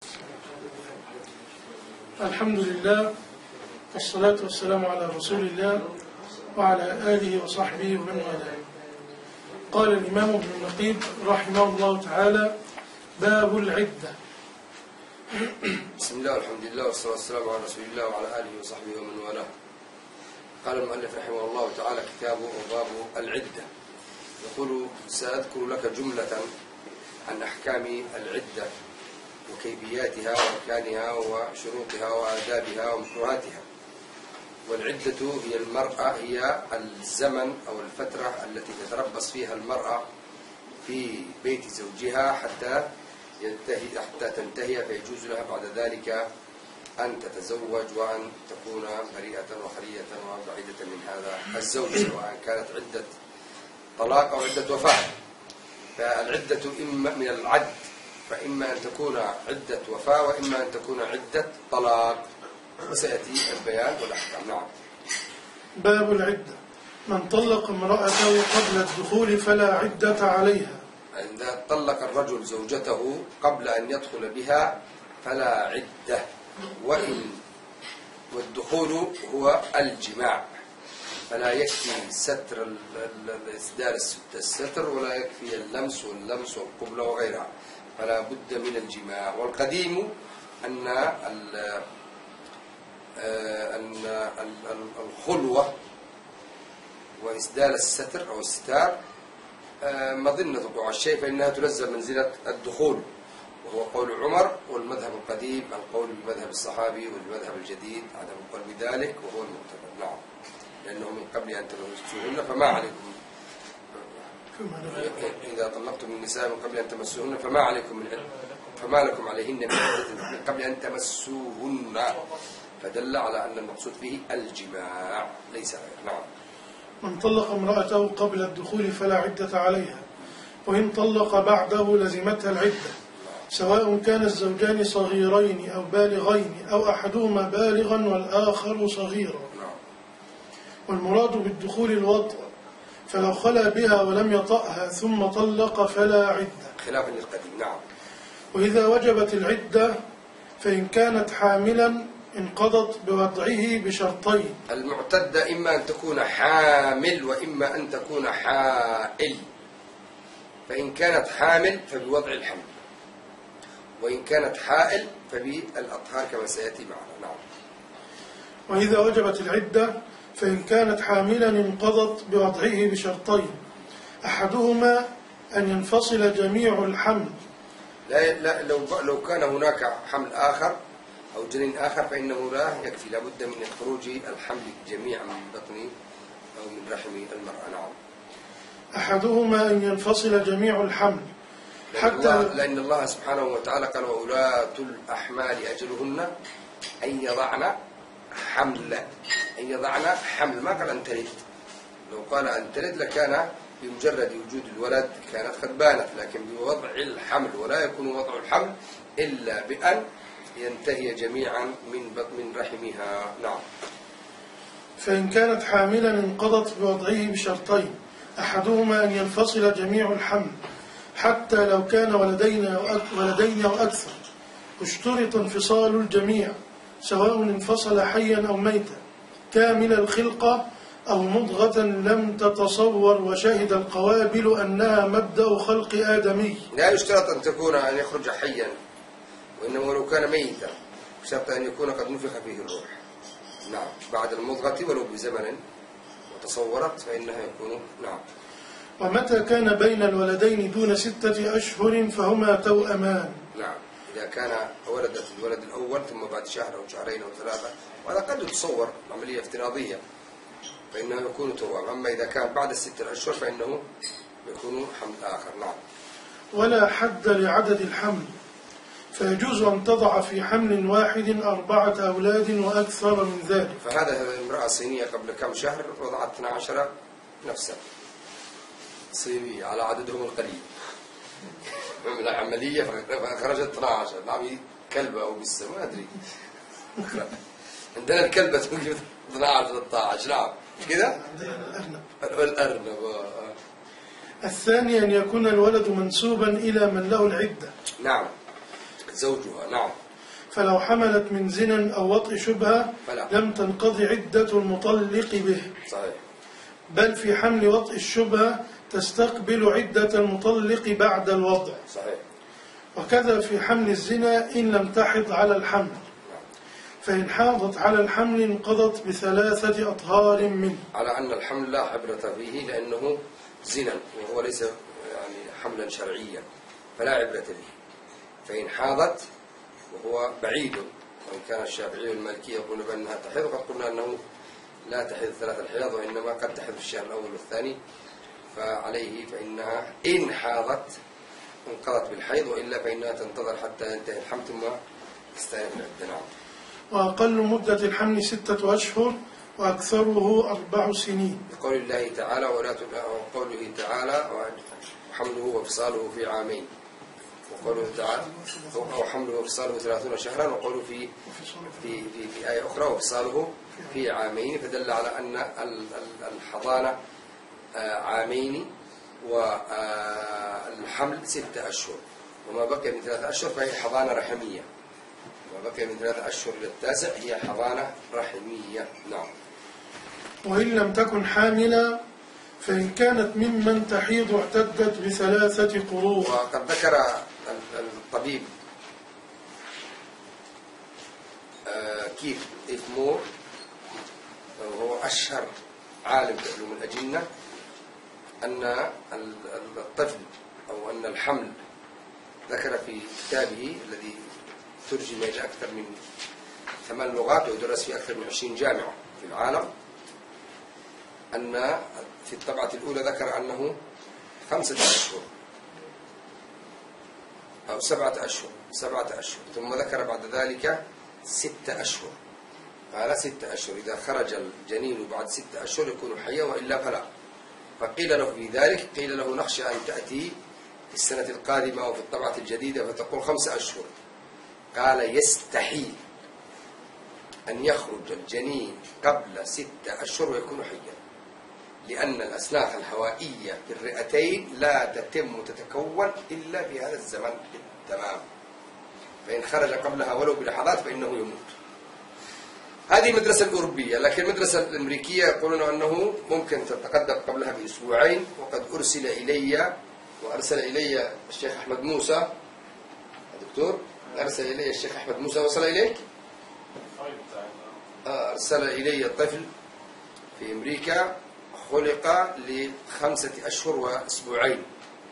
الحمد لله والصلاة والسلام على رسول الله وعلى آله وصحبه ومن والاه. قال الإمام ابن النقيب رحمه الله تعالى: باب العدة. بسم الله والحمد لله والصلاة والسلام على رسول الله وعلى آله وصحبه ومن والاه. قال المؤلف رحمه الله تعالى: كتابه وباب العدة. يقول: سأذكر لك جملة عن أحكام العدة وكيفياتها وأركانها وشروطها وآدابها ومكروهاتها. والعدة هي المرأة، هي الزمن أو الفترة التي تتربص فيها المرأة في بيت زوجها حتى تنتهي، فيجوز لها بعد ذلك أن تتزوج وأن تكون بريئة وخلية وبعيدة من هذا الزوج، سواء كانت عدة طلاق أو عدة وفاة. فالعدة إما من العد، فإما أن تكون عدة وفاة وإما أن تكون عدة طلاق، وسيأتي البيان والأحكام. نعم. باب العدة: من طلق امرأته قبل الدخول فلا عدة عليها. إذا طلق الرجل زوجته قبل أن يدخل بها فلا عدة، والدخول هو الجماع، فلا يكفي ستر إسدال الستر، ولا يكفي اللمس والقبلة وغيرها، فلا بد من الجماع. والقديم أن الخلوة وإسدال الستر أو الستار مظنة وقوع الشيء، فإنها تلزم منزلة الدخول، وهو قول عمر. والمذهب القديم القول بمذهب الصحابي، والمذهب الجديد عدم القول بذلك، وهو المعتبر. نعم. لأنه من قبل أن تمسوهن فما عليكم، إذا طلقتم النساء من قبل أن تمسوهن فما لكم عليهن من عدة من قبل أن تمسوهن، فدل على أن المقصود فيه الجماع ليس غير. نعم. من طلق امرأته قبل الدخول فلا عدة عليها، وإن طلق بعده لزمتها العدة، سواء كان الزوجان صغيرين أو بالغين أو أحدهما بالغا والآخر صغيرا. والمراد بالدخول الوطء، فلو خلا بها ولم يطأها ثم طلق فلا عدة، خلافا للقديم. نعم. وإذا وجبت العدة فإن كانت حاملا انقضت بوضعه بشرطين: المعتدة إما أن تكون حامل وإما أن تكون حائل. فإن كانت حامل فبوضع الحمل، وإن كانت حائل فبالأطهار كما سيأتي معنا. نعم. وإذا وجبت العدة فإن كانت حاملا انقضت بوضعه بشرطين: أحدهما أن ينفصل جميع الحمل. لا لو كان هناك حمل آخر أو جنين آخر فإنه لا يكفي، لا بد من خروج الحمل جميعا من بطن أو من رحم المرأة. نعم. أحدهما أن ينفصل جميع الحمل، لأن الله سبحانه وتعالى قال: وأولاة الأحمال أجلهن أن يضعن حمل، ما قال أن تلد. لو قال أن تلد لكان بمجرد وجود الولد كانت قد بانت، لكن بوضع الحمل، ولا يكون وضع الحمل إلا بأن ينتهي جميعا من رحمها. نعم. فإن كانت حاملا انقضت بوضعه بشرطين: أحدهما أن ينفصل جميع الحمل حتى لو كان ولدين أو أكثر، اشترط انفصال الجميع سواء انفصل حيا أو ميتا، كامل الخلقة أو مضغة لم تتصور وشهد القوابل أنها مبدأ خلق آدمي. لا يشترط أن يخرج حيا، وإنما لو كان ميتا شرط أن يكون قد نفخ فيه الروح. نعم. بعد المضغة ولو بزمن وتصورت فإنها يكون. نعم. ومتى كان بين الولدين دون 6 أشهر فهما توأمان. نعم. إذا كان ولدت الولد الأول ثم بعد شهر أو شهرين أو 3، وهذا قد يتصور عملية افتراضية، فإنه يكون توأم. أما إذا كان بعد 6 أشهر فإنه يكون حمل آخر. نعم. ولا حد لعدد الحمل، فيجوز أن تضع في حمل واحد 4 أولاد وأكثر من ذلك. فهذا امرأة صينية قبل كم شهر وضعت 12 نفسا صينية على عددهم القليل من العملية، فخرجت 12. نعم. كلبة أو بسة ما أدري. عندنا الكلبة توجد 12 13. نعم. كذا. الأرنب. الثاني أن يكون الولد منسوبا إلى من له العدة. نعم. زوجها. نعم. فلو حملت من زنا أو وطء شبهة لم تنقضي عدة المطلق به. صحيح. بل في حمل وطء الشبهة تستقبل عدة المطلق بعد الوضع. صحيح. وكذا في حمل الزنا إن لم تحض على الحمل، فإن حاضت على الحمل انقضت ب3 أطهار منه. على أن الحمل لا عبرة فيه لأنه زنا وهو ليس يعني حملا شرعيا فلا عبرة به. فإن حاضت وهو بعيد، وإن كان الشافعي والمالكي يقولون بأنها تحيض، وقد قلنا أنه لا تحيض 3 الحيض وإنما قد تحيض في الشهر الأول والثاني، فعليه فإنها إن حاضت انقضت بالحيض، وإلا فإنها تنتظر حتى ينتهي الحمل ثم تستأنف العدة. نعم. وأقل مدة الحمل 6 أشهر وأكثره 4 سنين. لقول الله تعالى وقوله تعالى وحمله وفصاله في عامين، وقوله تعالى وحمله وفصاله 30 شهرا، وقوله في آية أخرى وفصاله في عامين، فدل على أن الحضانة عامين والحمل 6 أشهر، وما بقي من 3 أشهر فهي حضانة رحمية، وما بقي من 3 أشهر إلى التاسع هي حضانة رحمية. نعم. وإن لم تكن حاملا فإن كانت ممن تحيض اعتدت ب3 قروء. وقد ذكر الطبيب كيف إثمور، وهو أشهر عالم في علوم الأجنة، أن الطفل أو أن الحمل ذكر في كتابه الذي ترجم إلى أكثر من 8 لغات ويدرس في أكثر من 20 جامعة في العالم، أن في الطبعة الأولى ذكر أنه 5 أشهر أو 7 أشهر، ثم ذكر بعد ذلك 6 أشهر. قال 6 أشهر، إذا خرج الجنين بعد 6 أشهر يكون حيا وإلا فلا. فقيل له في ذلك، قيل له نخشى أن تأتي في السنة القادمة أو في الطبعة الجديدة فتقول 5 أشهر. قال يستحيل أن يخرج الجنين قبل 6 أشهر ويكون حيا، لأن الأسلاخ الهوائية في الرئتين لا تتكون إلا في هذا الزمن بالتمام، فإن خرج قبلها ولو بلحظات فإنه يموت. هذه المدرسة الأوروبية، لكن المدرسة الأمريكية يقولون أنه ممكن تتقدم قبلها بأسبوعين. وقد أرسل إلي الشيخ أحمد موسى، الدكتور أرسل إلي الشيخ أحمد موسى، وصل إليك؟ أرسل إلي طفل في أمريكا خلق ل5 أشهر وأسبوعين،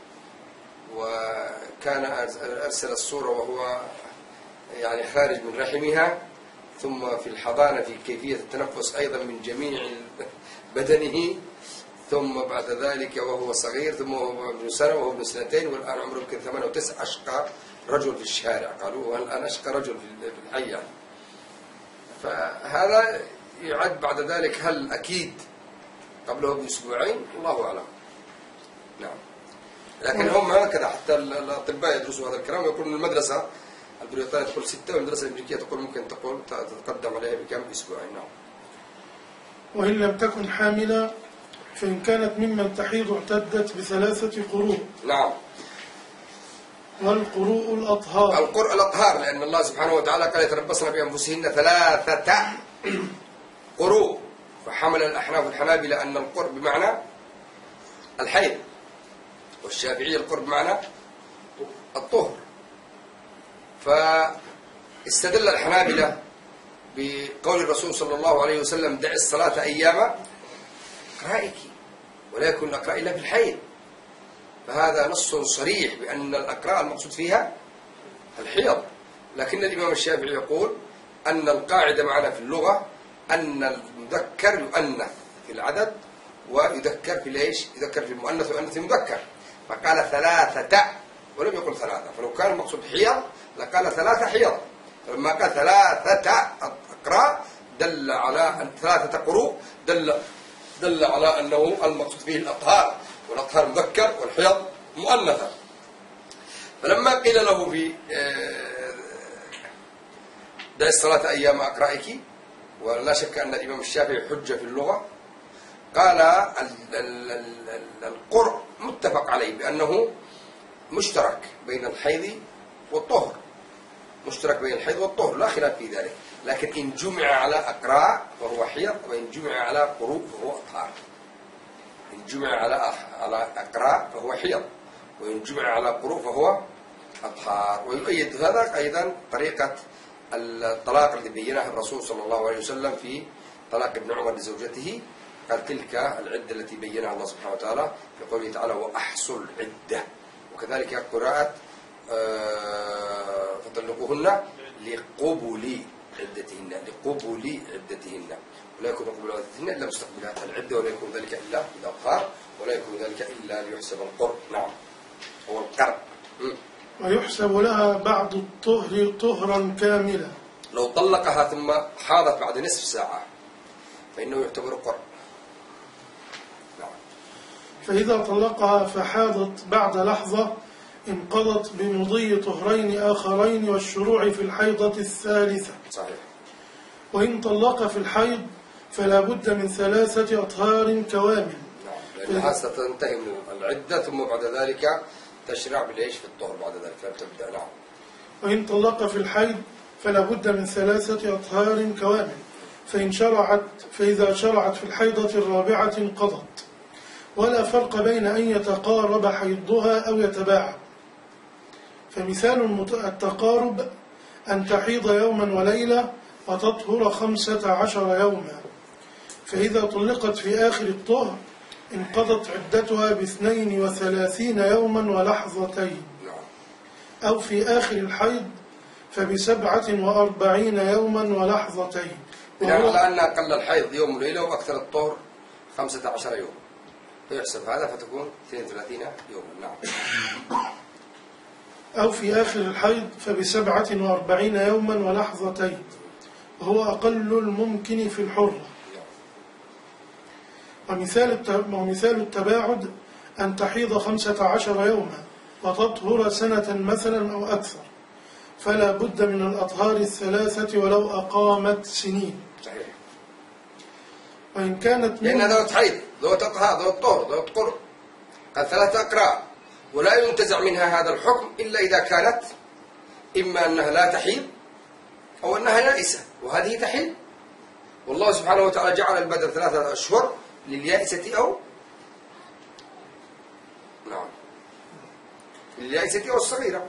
وكان أرسل الصورة وهو يعني خارج من رحمها، ثم في الحضانة في كيفية التنفس أيضا من جميع بدنه، ثم بعد ذلك وهو صغير، ثم وهو ابن سنة وهو ابن 2 والآن عمره يمكن 8 أو 9، أشقى رجل في الشارع، قالوا الآن أشقى رجل في الحي يعني. فهذا يعد بعد ذلك، هل أكيد قبله بأسبوعين؟ الله أعلم. نعم. لكن هم هكذا، حتى الأطباء يدرسوا هذا الكلام، يقولون المدرسة البريطانية تقول 6 والمدرسة الأمريكية تقول ممكن تتقدم عليها بكم أسبوعين. نعم. وإن لم تكن حاملا فإن كانت ممن تحيض اعتدت ب3 قروء. نعم. والقروء الأطهار. القروء الأطهار، لأن الله سبحانه وتعالى قال يتربصن بأنفسهن 3 قروء، فحمل الأحناف والحنابلة أن القرء بمعنى الحيض، والشافعية القرء بمعنى الطهر. فاستدل الحنابلة بقول الرسول صلى الله عليه وسلم دع الصلاة أيام أقرائك ولا يكون الأقراء إلا بالحيض، فهذا نص صريح بأن الأقراء المقصود فيها الحيض. لكن الإمام الشافعي يقول أن القاعدة معنا في اللغة أن المذكر يؤنث في العدد ويذكر في ليش؟ يذكر في المؤنث ويؤنث في المذكر، فقال 3 ولم يقل 3، فلو كان المقصود حيض لقال 3 حيض، فلما قال 3 أقراء دل على أن 3 قروء دل على أنه المقصود فيه الأطهار، والأطهار مذكر والحيض مؤنثة. فلما قيل له في دع الصلاة أيام أقرائك، ولا شك أن الإمام الشافعي حجة في اللغة، قال القرء متفق عليه بأنه مشترك بين الحيض والطهر، مشترك بين الحيض والطهر لا خلاف في ذلك، لكن إن جمع على أقراء فهو حيض، وإن جمع على قروء فهو أطهار. إن جمع على أقراء فهو حيض، وإن جمع على قروء فهو أطهار. ويؤيد هذا أيضا طريقة الطلاق التي بينها الرسول صلى الله عليه وسلم في طلاق ابن عمر لزوجته، قال تلك العدة التي بينها الله سبحانه وتعالى في قوله تعالى وأحصوا العدة. وكذلك قراءة فطلقوهن لقبل عدتهن، لقبل عدتهن، ولا يكون قبل عدتهن إلا مستقبلات العدة، ولا يكون ذلك إلا بالأظهار، ولا يكون ذلك إلا ليحسب القرء. نعم، هو القرء. ويحسب لها بعد الطهر طهرا كاملا. لو طلقها ثم حاضت بعد نصف ساعة فإنه يعتبر قرء. نعم. فإذا طلقها فحاضت بعد لحظة انقضت بمضي طهرين آخرين والشروع في الحيضة الثالثة. صحيح. وإن طلق في الحيض فلا بد من 3 أطهار كوامل. نعم، لأنها ستنتهي من العدة ثم بعد ذلك تشرع بالعيش في الطهر بعد ذلك فتبدأ. نعم. وإن طلق في الحيض فلا بد من 3 أطهار كوامل، فإذا شرعت في الحيضة الرابعة انقضت، ولا فرق بين أن يتقارب حيضها أو يتباعد. فمثال التقارب أن تحيض يوما وليلة وتطهر 15 يوما، فإذا طلقت في آخر الطهر انقضت عدتها ب32 يوما ولحظتين، أو في آخر الحيض ف47 يوما ولحظتين. يعني على أن أقل الحيض يوم وليلة وأكثر الطهر 15 يوم، فيحسب هذا فتكون 32 يوما. نعم. أو في آخر الحيض ف47 يوما ولحظتين، وهو أقل الممكن في الحرة. ومثال التباعد أن تحيض 15 يوما وتطهر سنة مثلا أو أكثر، فلا بد من الأطهار 3 ولو أقامت سنين. صحيح. وإن كانت لأن ذوات حيض ذوات أطهار ذوات طهر ذوات قرء قد 3 أقراء، ولا ينتزع منها هذا الحكم إلا إذا كانت إما أنها لا تحيض أو أنها يائسة، وهذه تحيض. والله سبحانه وتعالى جعل البدر 3 أشهر لليائسة أو نعم لليائسة أو الصغيرة.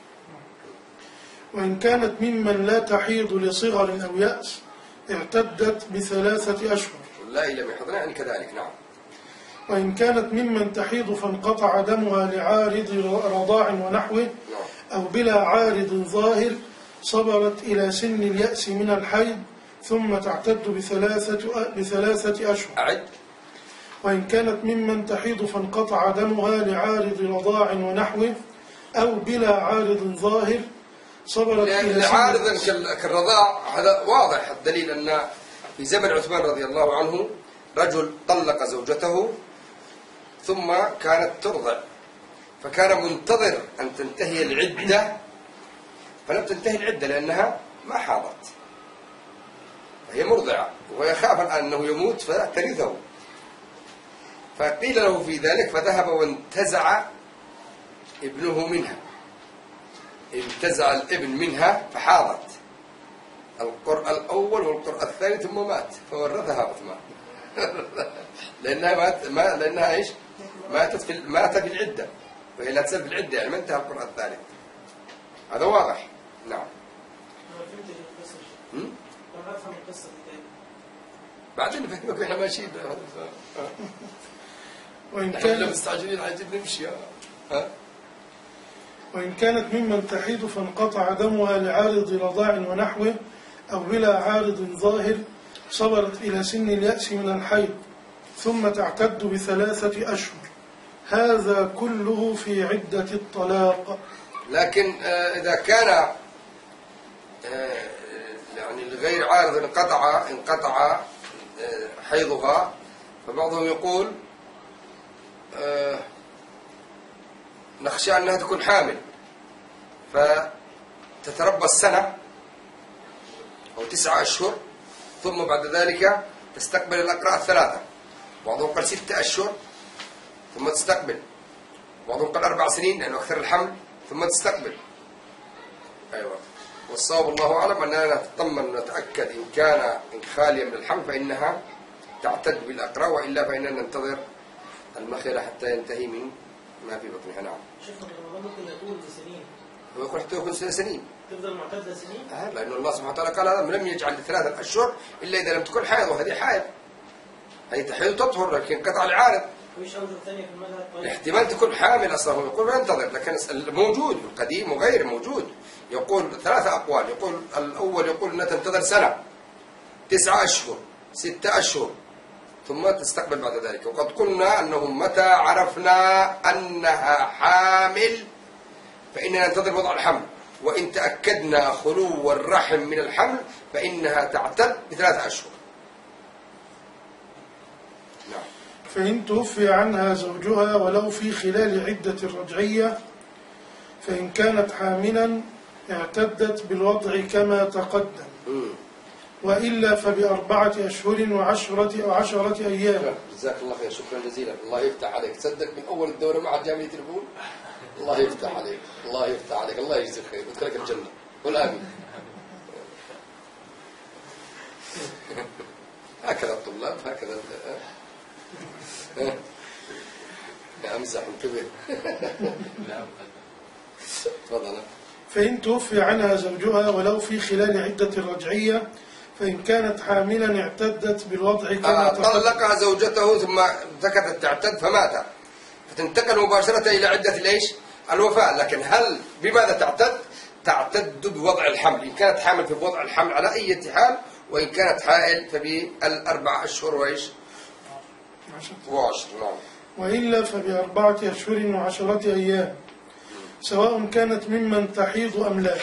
وإن كانت ممن لا تحيض لصغر أو يأس اعتدت ب3 أشهر. والله لم يحضنا يعني كذلك. نعم. وإن كانت ممن تحيض فانقطع دمها لعارض رضاع ونحوه أو بلا عارض ظاهر صبرت إلى سن اليأس من الحيض ثم تعتد ب3 أشهر. أعد. وإن كانت ممن تحيض فانقطع دمها لعارض رضاع ونحوه أو بلا عارض ظاهر صبرت إلى سن عارضا كالرضاع، هذا واضح الدليل أن في زمن عثمان رضي الله عنه رجل طلق زوجته ثم كانت ترضع، فكان منتظر أن تنتهي العدة فلم تنتهي العدة لأنها ما حاضت، هي مرضعة ويخاف الآن أنه يموت فترثه، فقيل له في ذلك فذهب وانتزع ابنه منها، انتزع الابن منها فحاضت القرء الأول والقرء الثاني ثم مات فورثها عثمان لأنها إيش؟ ماتت في العدة، وهي لا تزال في العدة يعني ما انتهى القرء الثالث. هذا واضح. نعم. بعدين نفهمك احنا ماشيين وإن كانت مستعجلين عايزين نمشي. وإن كانت ممن تحيض فانقطع دمها لعارض رضاع ونحوه أو بلا عارض ظاهر صبرت إلى سن اليأس من الحيض ثم تعتد ب3 أشهر، هذا كله في عدة الطلاق. لكن إذا كان يعني لغير عارض انقطع حيضها، فبعضهم يقول نخشى أنها تكون حامل فتتربص سنة أو 9 أشهر ثم بعد ذلك تستقبل الأقراء 3. بعضهم قال 6 أشهر ثم تستقبل، بعضهم قال 4 سنين لأنه أكثر الحمل ثم تستقبل. أيوة. والصواب الله أعلم أننا نتطمن ونتأكد إن كان خاليا من الحمل فإنها تعتد بالأقراء، وإلا فإننا ننتظر المخيلة حتى ينتهي من ما في بطنها. نعم. شيخنا رمضان ممكن يطول بسنين. ويقول حتى يكون سنين. تفضل معتدة سنين؟ لأن الله سبحانه وتعالى قال هذا لم يجعل ل3 أشهر إلا إذا لم تكن حائض، وهذه حائض. هذه تحيض تطهر لكن قطع العارض. وإيش أوجه ثانية في المذهب؟ طيب. احتمال تكون حامل أصلا، هو يقول ينتظر، لكن موجود القديم وغير موجود. يقول 3 أقوال، يقول الأول يقول أنها تنتظر سنة 9 أشهر 6 أشهر ثم تستقبل بعد ذلك. وقد قلنا أنه متى عرفنا أنها حامل فإننا ننتظر وضع الحمل، وإن تأكدنا خلو الرحم من الحمل فإنها تعتد ب3 أشهر. نعم. فإن توفي عنها زوجها ولو في خلال عدة الرجعية، فإن كانت حاملا اعتدت بالوضع كما تقدم، وإلا فب4 أشهر و10 أيام. جزاك الله خير، شكرا جزيلا، الله يفتح عليك. تصدق من أول الدورة ما عاد جامعي تليفون. الله يفتح عليك، الله يفتح عليك، الله يجزيك خير ويدخلك الجنة. قل آمين. هكذا الطلاب، هكذا أمزح انتبه. تفضل. فإن توفي عنها زوجها ولو في خلال عدة الرجعية، فإن كانت حاملا اعتدت بالوضع كما طلقها زوجته ثم سكتت تعتد فمات، فتنتقل مباشرة إلى عدة ليش؟ الوفاة. لكن هل بماذا تعتد؟ تعتد بوضع الحمل، إن كانت حامل فبوضع الحمل على أي حال، وإن كانت حائل فب4 أشهر وإيش؟ و10. نعم. وإلا فب4 أشهر و10 أيام، سواء كانت ممن تحيض أم لا.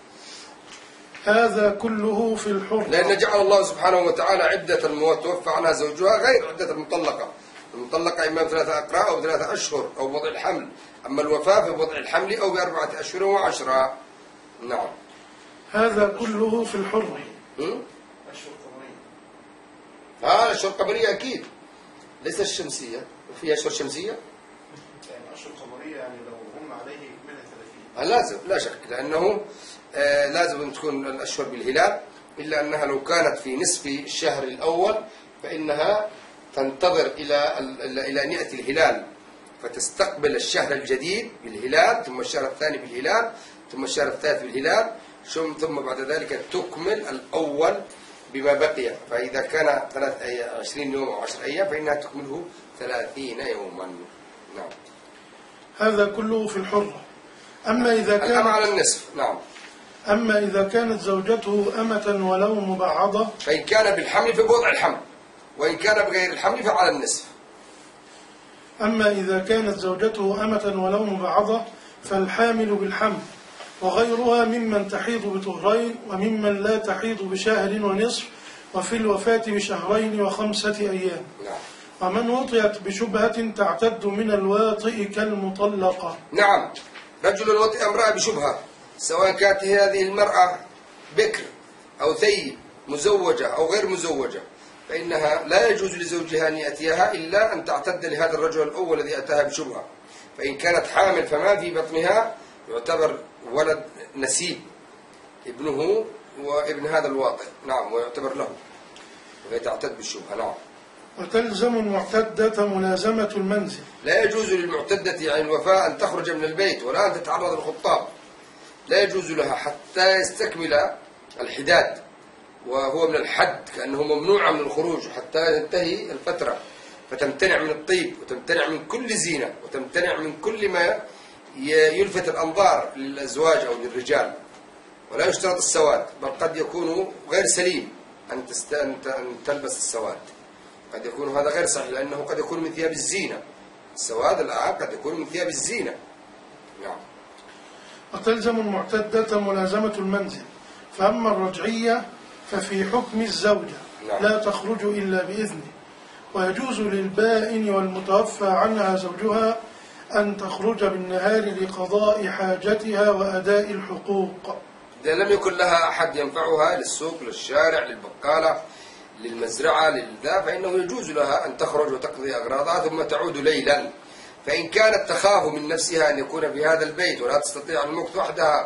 هذا كله في الحر، لأن جعل الله سبحانه وتعالى عدة المتوفى عنها زوجها غير عدة المطلقة. المطلقة إما ب3 أقراء أو ب3 أشهر أو بوضع الحمل، أما الوفاة بوضع الحمل أو ب4 أشهر و10. نعم. هذا كله في الحر. أشهر قمرية. الأشهر القمرية أكيد، ليس الشمسية. وفيها أشهر شمسية؟ يعني أشهر قمرية، يعني لو هم عليه منها 30. لازم، لا شك، لأنه لازم أن تكون الأشهر بالهلال، إلا أنها لو كانت في نصف الشهر الأول فإنها تنتظر إلى أن يأتي الهلال، فتستقبل الشهر الجديد بالهلال، ثم الشهر الثاني بالهلال، ثم الشهر الثالث بالهلال، ثم بعد ذلك تكمل الأول بما بقي. فإذا كان 20 يوم أو 10 أيام فإنها تكمله 30 يوما. نعم. هذا كله في الحر. أما إذا كانت زوجته أمة ولو مبعضة، فإن كان بالحمل فبوضع الحمل، وإن كان بغير الحمل فعلى النصف. أما إذا كانت زوجته أمة ولو مبعضة فالحامل بالحمل، وغيرها ممن تحيض بطهرين وممن لا تحيض بشهر ونصف، وفي الوفاة ب2 و5 أيام. نعم. ومن وطئت بشبهة تعتد من الواطئ كالمطلقة. نعم. رجل وطئ امرأة بشبهة، سواء كانت هذه المرأة بكر أو ثيب، مزوجة أو غير مزوجة، فإنها لا يجوز لزوجها أن يأتيها إلا أن تعتد لهذا الرجل الأول الذي أتاها بشبهة. فإن كانت حامل فما في بطنها يعتبر ولد نسيب، ابنه وابن هذا الواطئ. نعم. ويعتبر له، وهي تعتد بالشبهة. نعم. وتلزم المعتدة ملازمة المنزل. لا يجوز للمعتدة عن الوفاة أن تخرج من البيت ولا أن تتعرض للخطاب، لا يجوز لها حتى يستكمل الحداد، وهو من الحد كأنه ممنوع من الخروج حتى تنتهي الفترة، فتمتنع من الطيب وتمتنع من كل زينة وتمتنع من كل ما يلفت الأنظار للأزواج أو للرجال. ولا يشترط السواد، بل قد يكون غير سليم أن تلبس السواد، قد يكون هذا غير صحيح، لأنه قد يكون من ثياب الزينة. السواد الآن قد يكون من ثياب الزينة. نعم. وتلزم المعتدة ملازمة المنزل. فأما الرجعية ففي حكم الزوجة، نعم. لا تخرج إلا بإذنه. ويجوز للبائن والمتوفى عنها زوجها أن تخرج بالنهار لقضاء حاجتها وأداء الحقوق. إذا لم يكن لها أحد ينفعها للسوق، للشارع، للبقالة، للمزرعة، للذا، فإنه يجوز لها أن تخرج وتقضي أغراضها ثم تعود ليلا. فإن كانت تخاف من نفسها أن يكون في هذا البيت ولا تستطيع المكث وحدها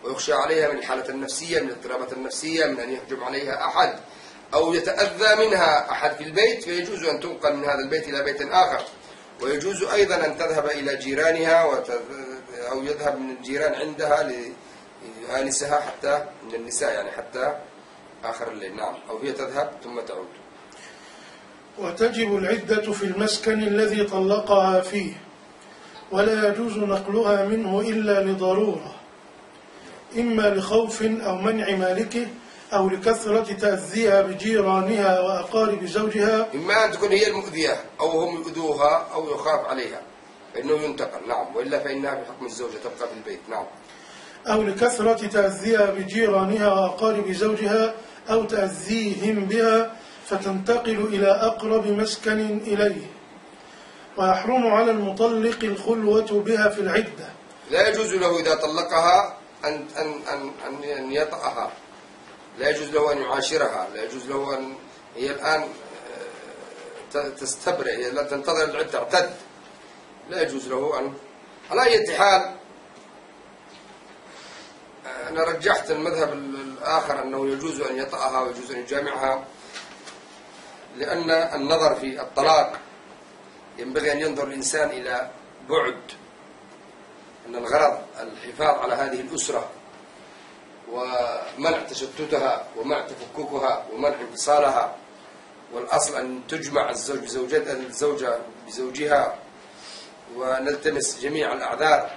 ويخشى عليها من الحالة النفسية، من الاضطرابات النفسية، من أن يهجم عليها أحد أو يتأذى منها أحد في البيت، فيجوز أن تنقل من هذا البيت إلى بيت آخر. ويجوز أيضا أن تذهب إلى جيرانها أو يذهب من الجيران عندها ليؤانسها حتى من النساء، يعني حتى آخر الليل. نعم. أو هي تذهب ثم تعود. وتجب العدة في المسكن الذي طلقها فيه، ولا يجوز نقلها منه إلا لضرورة، إما لخوف أو منع مالكه أو لكثرة تأذيها بجيرانها وأقارب زوجها. إما أن تكون هي المؤذية أو هم يؤذوها أو يخاف عليها فإنه ينتقل. نعم. وإلا فإنها بحكم الزوجة تبقى في البيت. نعم. أو لكثرة تأذيها بجيرانها وأقارب زوجها أو تأذيهم بها فتنتقل إلى أقرب مسكن إليه. ويحرم على المطلق الخلوة بها في العدة. لا يجوز له إذا طلقها أن يطأها، لا يجوز له أن يعاشرها، لا يجوز له أن هي الآن تستبرئ، هي لا تنتظر العدة تعتد، لا يجوز له أن. على أي حال أنا رجحت المذهب الآخر أنه يجوز أن يطأها ويجوز أن يجامعها، لأن النظر في الطلاق ينبغي أن ينظر الإنسان إلى بعد، أن الغرض الحفاظ على هذه الأسرة ومنع تشتتها ومنع تفككها ومنع انفصالها، والأصل أن تجمع الزوجة بزوجها ونلتمس جميع الأعذار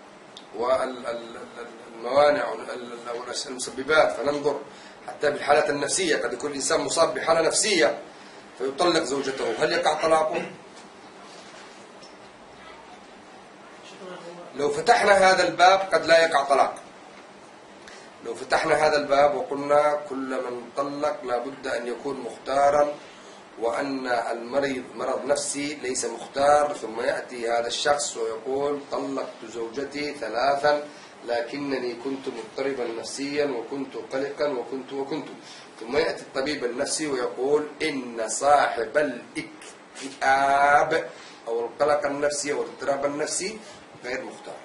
والموانع والمسببات، فننظر حتى بالحالة النفسية. قد يكون الإنسان مصاب بحالة نفسية فيطلق زوجته، هل يقع طلاقه؟ لو فتحنا هذا الباب قد لا يقع طلاق. لو فتحنا هذا الباب وقلنا كل من طلق لابد أن يكون مختارا، وأن المريض مرض نفسي ليس مختار، ثم يأتي هذا الشخص ويقول طلقت زوجتي 3 لكنني كنت مضطربا نفسيا وكنت قلقا وكنت، ثم يأتي الطبيب النفسي ويقول إن صاحب الاكتئاب أو القلق النفسي أو الاضطراب النفسي غير مختار،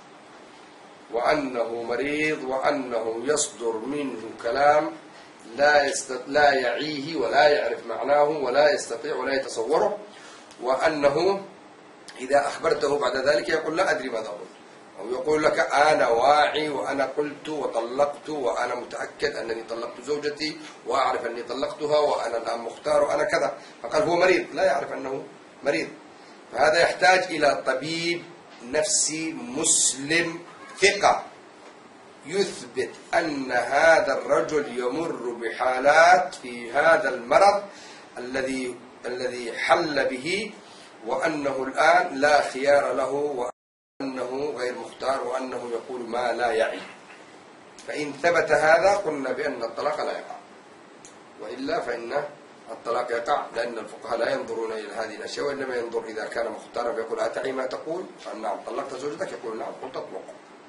وأنه مريض، وأنه يصدر منه كلام لا يعيه ولا يعرف معناه ولا يستطيع ولا يتصوره، وأنه إذا أخبرته بعد ذلك يقول لا أدري ماذا أقول، أو يقول لك أنا واعي وأنا قلت وطلقت وأنا متأكد أنني طلقت زوجتي وأعرف أني طلقتها وأنا الآن مختار وأنا كذا، فقال هو مريض لا يعرف أنه مريض. فهذا يحتاج إلى طبيب نفسي مسلم ثقة يثبت أن هذا الرجل يمر بحالات في هذا المرض الذي حل به، وأنه الآن لا خيار له، وأنه غير مختار، وأنه يقول ما لا يعي. فإن ثبت هذا قلنا بأن الطلاق لا يقع، وإلا فإن الطلاق يقع، لأن الفقهاء لا ينظرون إلى هذه الأشياء، وإنما ينظر إذا كان مختارا فيقول أتعي ما تقول؟ قال نعم. طلقت زوجتك؟ يقول نعم. قلت أطلق.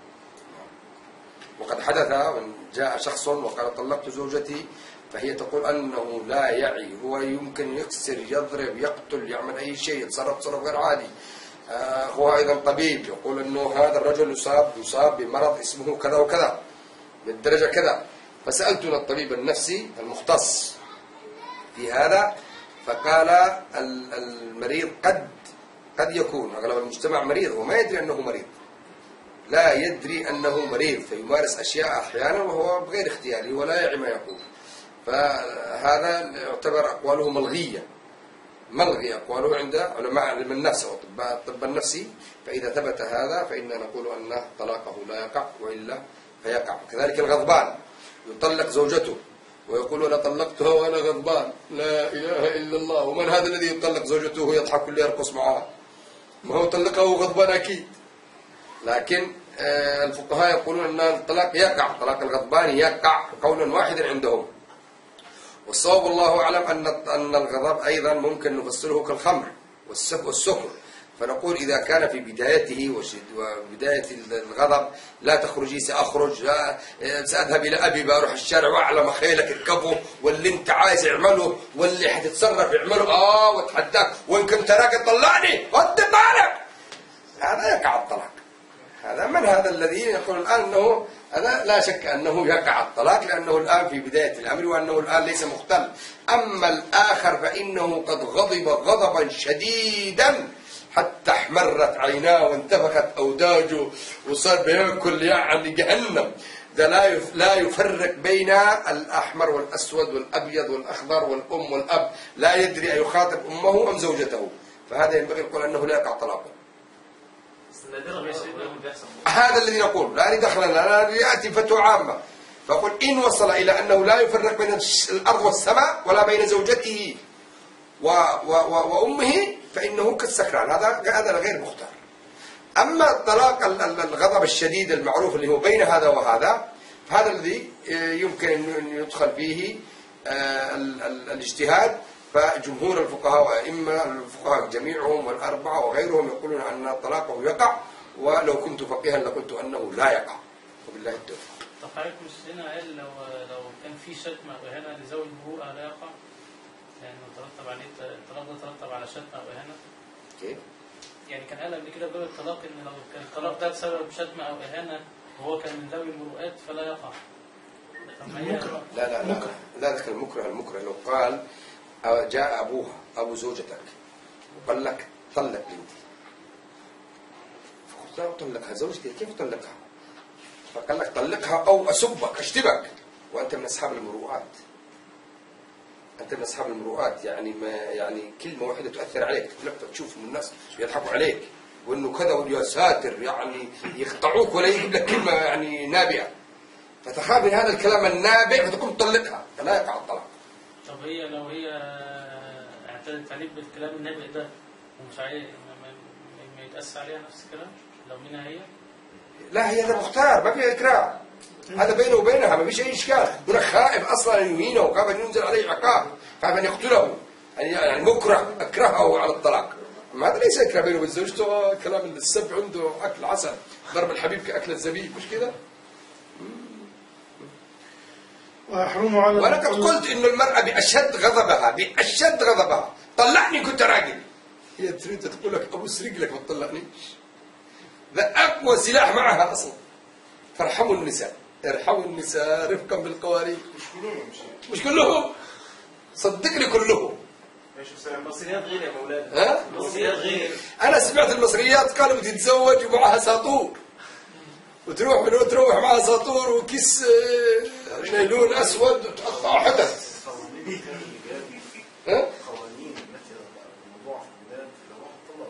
وقد حدث أن جاء شخص وقال طلقت زوجتي، فهي تقول أنه لا يعي، هو يمكن يكسر يضرب يقتل يعمل أي شيء، يتصرف غير عادي. هو أيضا طبيب يقول أنه هذا الرجل يصاب بمرض اسمه كذا وكذا من درجة كذا. فسألتنا الطبيب النفسي المختص في هذا فقال المريض قد يكون، أغلب المجتمع مريض وما يدري أنه مريض، لا يدري أنه مريض، فيمارس أشياء أحيانا وهو بغير اختياره ولا يعي ما يقول. فهذا يعتبر أقواله ملغي أقواله عند علماء علم النفس والطب النفسي. فإذا ثبت هذا فإننا نقول أن طلاقه لا يقع، وإلا فيقع. كذلك الغضبان يطلق زوجته ويقول أنا طلقتها وأنا غضبان، لا إله إلا الله. ومن هذا الذي يطلق زوجته ويضحك واللي يرقص معها؟ ما هو طلقه غضبان أكيد. لكن الفقهاء يقولون أن الطلاق يقع، طلاق الغضبان يقع قولا واحدا عندهم. والصواب الله أعلم أن الغضب أيضا ممكن نفسره كالخمر والسكر، فنقول إذا كان في بدايته وبداية الغضب لا تخرجي سأخرج، لا سأذهب إلى أبي، بروح الشارع وأعلم خيلك اركبه، واللي أنت عايز اعمله، واللي حتتصرف اعمله، وتحداك، وإن كنت راجل طلعني ودي بالك، هذا يقع الطلاق. هذا من هذا الذي يقول الآن أنه هذا لا شك أنه يقع الطلاق لأنه الآن في بداية الأمر وأنه الآن ليس مختل. أما الآخر فإنه قد غضب غضبا شديدا حتى احمرت عيناه وانتفخت أوداجه وصار بياكل يعني جهنم. ده لا يفرق بين الأحمر والأسود والأبيض والأخضر والأم والأب، لا يدري أيخاطب أمه أم زوجته، فهذا ينبغي القول أنه لا يقع طلاقه. هذا الذي نقول لا دخل لنا، لا يأتي فتوى عامة فقل إن وصل إلى أنه لا يفرق بين الأرض والسماء ولا بين زوجته وأمه فإنه كالسكران، هذا غير مختار. أما الطلاق الغضب الشديد المعروف اللي هو بين هذا وهذا، هذا الذي يمكن أن يدخل فيه الاجتهاد. فجمهور الفقهاء وأئمة الفقهاء جميعهم والأربعة وغيرهم يقولون أن الطلاق يقع، ولو كنت فقيها لقلت أنه لا يقع، وبالله التوفيق. طب حضرتك مش هنا قال لو كان في شتم أو إهانة لذوي المروءة لا يقع؟ يعني ترتب عليه الطلاق ده ترتب على شتم أو إهانة؟ كيف؟ يعني كان قال قبل كده باب الطلاق إن لو كان الطلاق ده بسبب شتم أو إهانة وهو كان من ذوي المروءات فلا يقع. لا ذكر المكره لو قال جاء أبوها أبو زوجتك وقال لك طلق بنتي، فقلت له طلقها زوجتي كيف طلقها؟ فقال لك طلقها أو أسبك أشتبك، وأنت من أصحاب المروءات، أنت من أصحاب المروءات، يعني ما يعني كلمة واحدة تؤثر عليك، تشوف من الناس يضحكوا عليك وإنه كذا يا ساتر، يعني يقطعوك ولا يجيب لك كلمة يعني نابئة، فتخاف من هذا الكلام النابئ فتقوم تطلقها، فلا يقع الطلاق. طب لو هي اعتدت عليك بالكلام النابئ ده ومش عايز ما يتأسى عليها نفس الكلام لو منها هي؟ لا هي هذا مختار، ما فيها إكراه، هذا بينه وبينها ما فيش أي إشكال. هناك خائف أصلا أن يهينه وخاف أن ينزل عليه عقاب، خاف أن يقتله، يعني مكره أكرهه على الطلاق. أما هذا ليس إكراه بينه وبين زوجته، كلام السب عنده أكل عسل، ضرب الحبيب كأكل الزبيب، مش كده؟ ويحرم على وأنا قلت إنه المرأة بأشد غضبها طلقني كنت راجل، هي تريد تقول لك أبوس رجلك ما تطلقنيش، ذا أقوى سلاح معها أصلا. فارحموا النساء، ارحموا النساء رفقا بالقوارير. مش كلهم صدقني كلهم. المصريات غير يا مولانا، المصريات غير. أنا سمعت المصريات قالوا بتتزوج ومعها ساطور، وتروح معها ساطور وكيس نيلون أسود وتقطع حدث. قوانين التي الموضوع في البلاد لو واحد طلق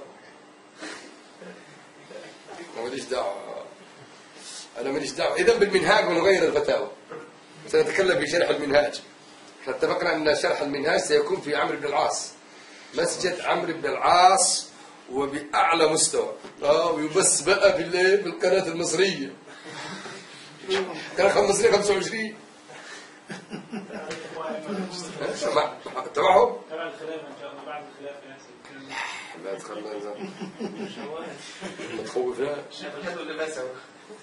بيتسرح. ماليش دعوة، أنا ماليش دعوة. إذا بالمنهاج ونغير الفتاوى، سنتكلم في شرح المنهاج. احنا اتفقنا أن شرح المنهاج سيكون في عمرو بن العاص، مسجد عمرو بن العاص، وبأعلى مستوى. ويبث بقى بالقناة المصرية، قناة المصرية 25 تبعهم؟ تبع الخلافة إن شاء الله، بعد الخلافة لا تخلنا ما تخوفناش. الحد واللباس اهو.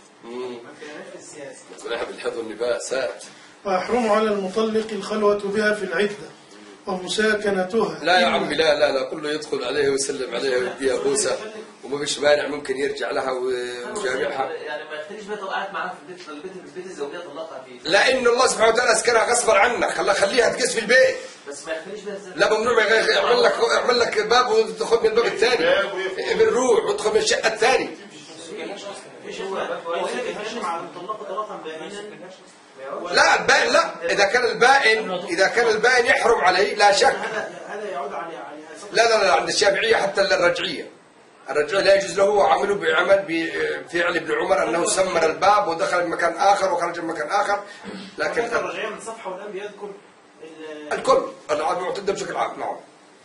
ما بالحد والنفاسات. ويحرم على المطلق الخلوة بها في العدة ومساكنتها. لا يا عمي، لا كله يدخل عليها ويسلم عليها ويديها بوسة وما فيش مانع، ممكن يرجع لها ويجامعها. يعني ما يختليش بقى طلعت معاها في البيت الزوجية طلقها فيه. لأن الله سبحانه وتعالى أسكنها غصبا عنك، خليها تقيس في البيت. بس ما يختليش بقى ازاي؟ لا ممنوع، يعمل لك باب وتدخل من الباب الثاني، بنروح وتدخل من الشقة الثاني. هو يتهشم على المطلقة طلاقا بائنا. لا البائن لا، إذا كان البائن يحرم عليه لا شك. هذا يعود عليها. لا عند الشافعية حتى الرجعية لا يجوز له، وعملوا بفعل ابن عمر أنه سمر الباب ودخل من مكان آخر وخرج من مكان آخر. لكن الرجعية من صفحة والآن بيذكر الكل المعتدة بشكل عام. نعم.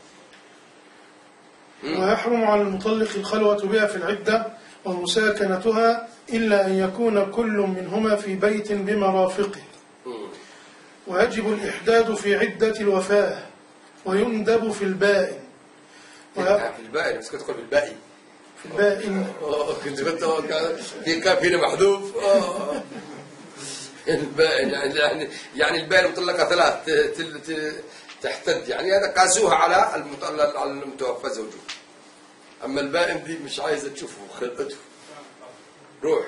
ويحرم على المطلق الخلوة بها في العدة ومساكنتها إلا أن يكون كل منهما في بيت بمرافقه. ويجب الإحداد في عدة الوفاة ويندب في البائن. في البائن بس كنت تقول بالبائن. في البائن كنت في كاف هنا محذوف. البائن يعني البائن مطلقة ثلاث تحتد، يعني هذا قاسوها على المتوفى زوجه. أما البائن دي مش عايزة تشوفه خلقته. روح.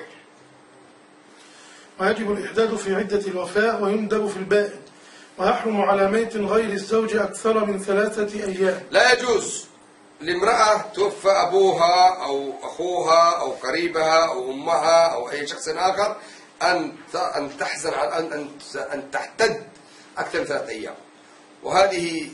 ويجب الإحداد في عدة الوفاة ويندب في البائن، ويحرم على ميت غير الزوج أكثر من 3 أيام. لا يجوز لامرأة توفى أبوها أو أخوها أو قريبها أو أمها أو أي شخص آخر أن تحزن على أن تحتد أكثر من 3 أيام. وهذه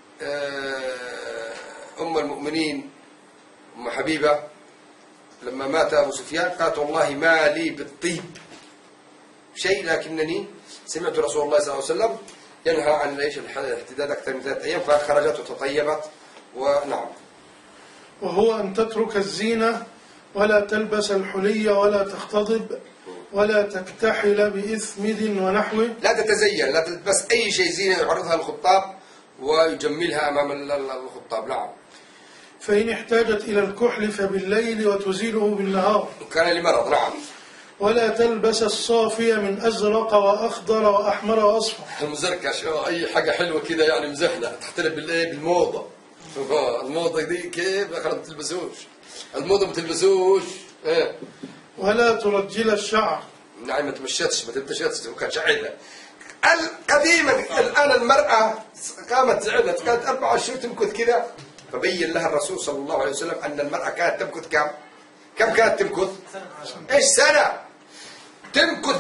أم المؤمنين أم حبيبة لما مات أبو سفيان قالت والله ما لي بالطيب شيء، لكنني سمعت رسول الله صلى الله عليه وسلم ينهى عن الاحتداد أكثر من 3 أيام، فخرجت وتطيبت. ونعم. وهو أن تترك الزينة ولا تلبس الحلي ولا تختضب ولا تكتحل بإثمد ونحوه. لا تتزين، لا تلبس أي شيء زينة يعرضها الخطاب ويجملها أمام الخطاب. نعم. فإن احتاجت إلى الكحل فبالليل وتزيله بالنهار. كان لمرض. نعم. ولا تلبس الصافية من أزرق وأخضر وأحمر وأصفر. المزركش أي حاجة حلوة كده يعني مزهلة تختلف بالموضة. الموضة دي كيف خلاص ما تلبسوش، الموضة ما تلبسوش. إيه. ولا ترجل الشعر. نعم. ما تمشتش وكان شعيرة. قديما الآن المرأة قامت زعلت، كانت 4 أشهر تمكث كذا، فبين لها الرسول صلى الله عليه وسلم أن المرأة كانت تمكث كم كانت تمكث؟ إيش سنة؟ تمكث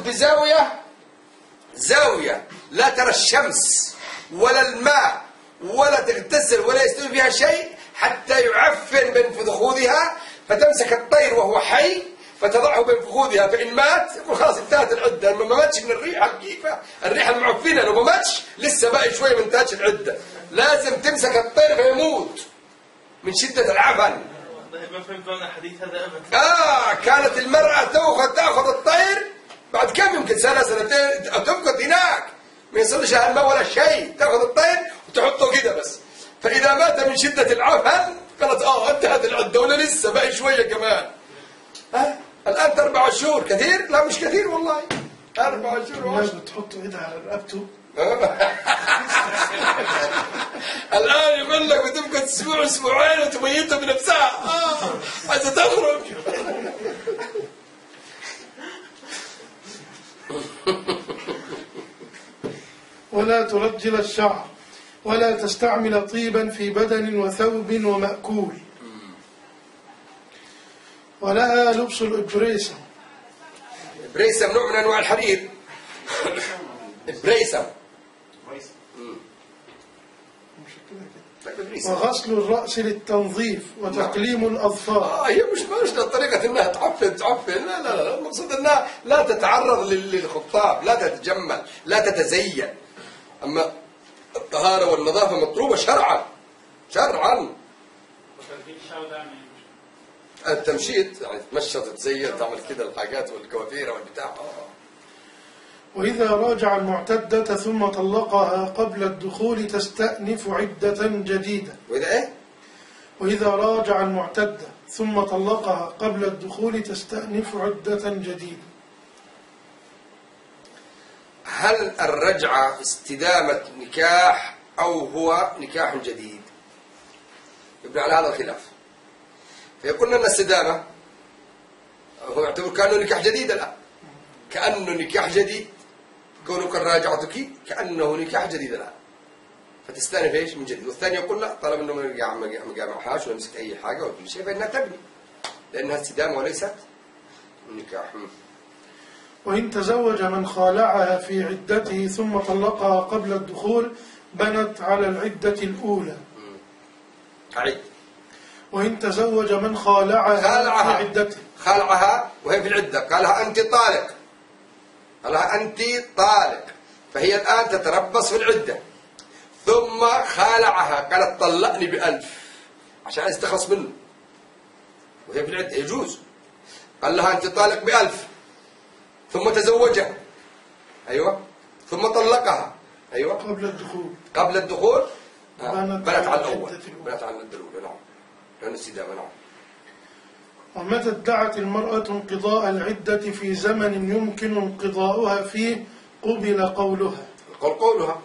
زاوية لا ترى الشمس ولا الماء ولا تغتسل ولا يستوي فيها شيء حتى يعفن بين فخذها، فتمسك الطير وهو حي فتضعه بين فخذها، فإن مات يقول خلاص انتهت العدة. ما ماتش من الريحة الكيفة، الريحة المعفنة، لو ما ماتش لسه باقي شوية من انتهاج العدة. لازم تمسك الطير فيموت من شدة العفن. ما فهمت أنا الحديث هذا أبدا. كانت المرأة تأخذ الطير بعد كم يمكن سنة سنتين تمكث هناك، ما يصلش الماء ولا شيء، تأخذ الطير وتحطه كده بس. فإذا مات من شدة العفن قالت انتهت العدة ولا لسه باقي شوية كمان. الآن 4 شهور كثير؟ لا مش كثير والله. 4 شهور. الناس بتحطوا ايدها على رقبته. الآن يقول لك بتمكث أسبوع أسبوعين وتميتها بنفسها. عايزة تخرج. ولا ترجل الشعر ولا تستعمل طيبا في بدن وثوب ومأكول. ولها لبس الإبريسم. إبريسم نوع من أنواع الحرير. إبريسم. وغسل الرأس للتنظيف وتقليم الأظفار. هي مش طريقة أنها تعفن. لا المقصود أنها لا تتعرض للخطاب، لا تتجمل، لا تتزين. أما الطهارة والنظافة مطلوبة شرعا. التمشيط يعني تمشط تتزين تعمل كده الحاجات والكوافير والبتاع. وإذا راجع المعتدة ثم طلقها قبل الدخول تستأنف عدة جديدة. وإذا إيه؟ وإذا راجع المعتدة ثم طلقها قبل الدخول تستأنف عدة جديدة. هل الرجعة استدامة نكاح أو هو نكاح جديد؟ يبنى على هذا الخلاف. فيقولون أن الاستدامة هو يعتبر كأنه نكاح جديد الآن، كأنه نكاح جديد، كونك راجعتك كأنه نكاح جديد الآن، فتستأنف ايش من جديد. والثاني يقول لا، طالما انه ما معهاش ولا مسك اي حاجه ولا كل شيء فانها تبني، لانها استدامه وليست نكاح. وإن تزوج من خالعها في عدته ثم طلقها قبل الدخول بنت على العدة الأولى. أعيد. وإن تزوج من خالعها في عدته، خالعها وهي في العدة، قالها أنت طالق، قالها أنت طالق، فهي الآن تتربص في العدة، ثم خالعها قالت طلقني ب1000 عشان يستخلص منه وهي في العدة، يجوز. قال لها أنت طالق ب1000 ثم تزوجها، أيوة، ثم طلقها، أيوة، قبل الدخول بنت على الأول، بنت على الأولى. نعم، لأن استدامة. نعم. ومتى ادعت المرأة انقضاء العدة في زمن يمكن انقضاؤها فيه قبل قولها. قولها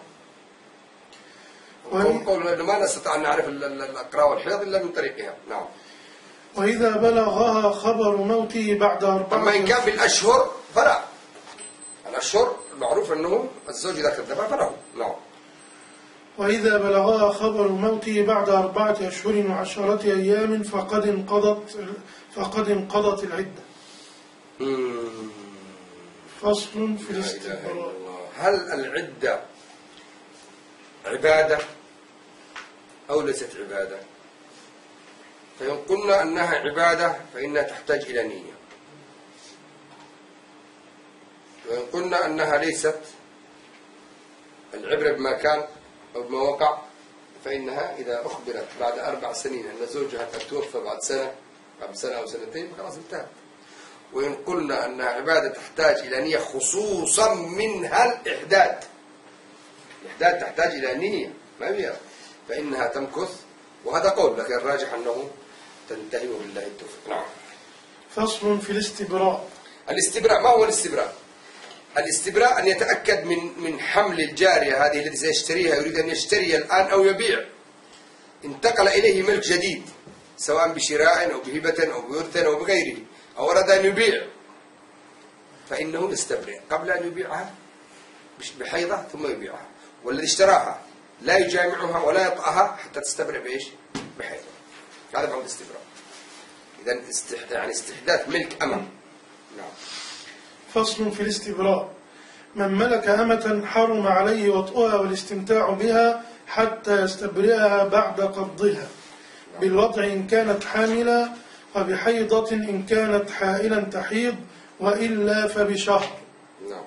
ما نستطيع أن نعرف الأقراء والحيض إلا من طريقها. نعم. وإذا بلغها خبر موته بعد 4 أما إن كان بالأشهر فلا. الأشهر المعروف أنه الزوج إذا كذبها فله. نعم. وإذا بلغها خبر موته بعد 4 أشهر و10 أيام فقد انقضت العدة. فصل في الاستبراء. هل العدة عبادة أو ليست عبادة؟ فإن قلنا أنها عبادة فإنها تحتاج إلى نية، وإن قلنا أنها ليست، العبرة بما كان أو بما وقع، فإنها إذا أخبرت بعد 4 سنين أن زوجها قد توفى بعد سنة أو سنتين خلاص انتهت. وإن قلنا أنها عبادة تحتاج إلى نية خصوصا منها الإحداد تحتاج إلى نية ما فيها، فإنها تمكث، وهذا قول، لكن الراجح أنه تنتهي وبالله التوفيق. نعم. فصل في الاستبراء. الاستبراء ما هو الاستبراء؟ الاستبراء أن يتأكد من حمل الجارية هذه التي سيشتريها، يريد أن يشتري الآن أو يبيع، انتقل إليه ملك جديد سواء بشراء أو بهبة أو بورث أو بغيره، أو أراد أن يبيع، فإنه يستبرئ قبل أن يبيعها بحيضة ثم يبيعها. والذي اشتراها لا يجامعها ولا يطأها حتى تستبرئ بإيش؟ بحيضة. هذا هو الاستبراء. إذن يعني استحداث ملك أمة. نعم. فصل في الاستبراء. من ملك أمة حرم عليه وطئها والاستمتاع بها حتى يستبرئها بعد قبضها، بالوضع إن كانت حاملة، وبحيضة إن كانت حائلا تحيض، وإلا فبشهر. نعم.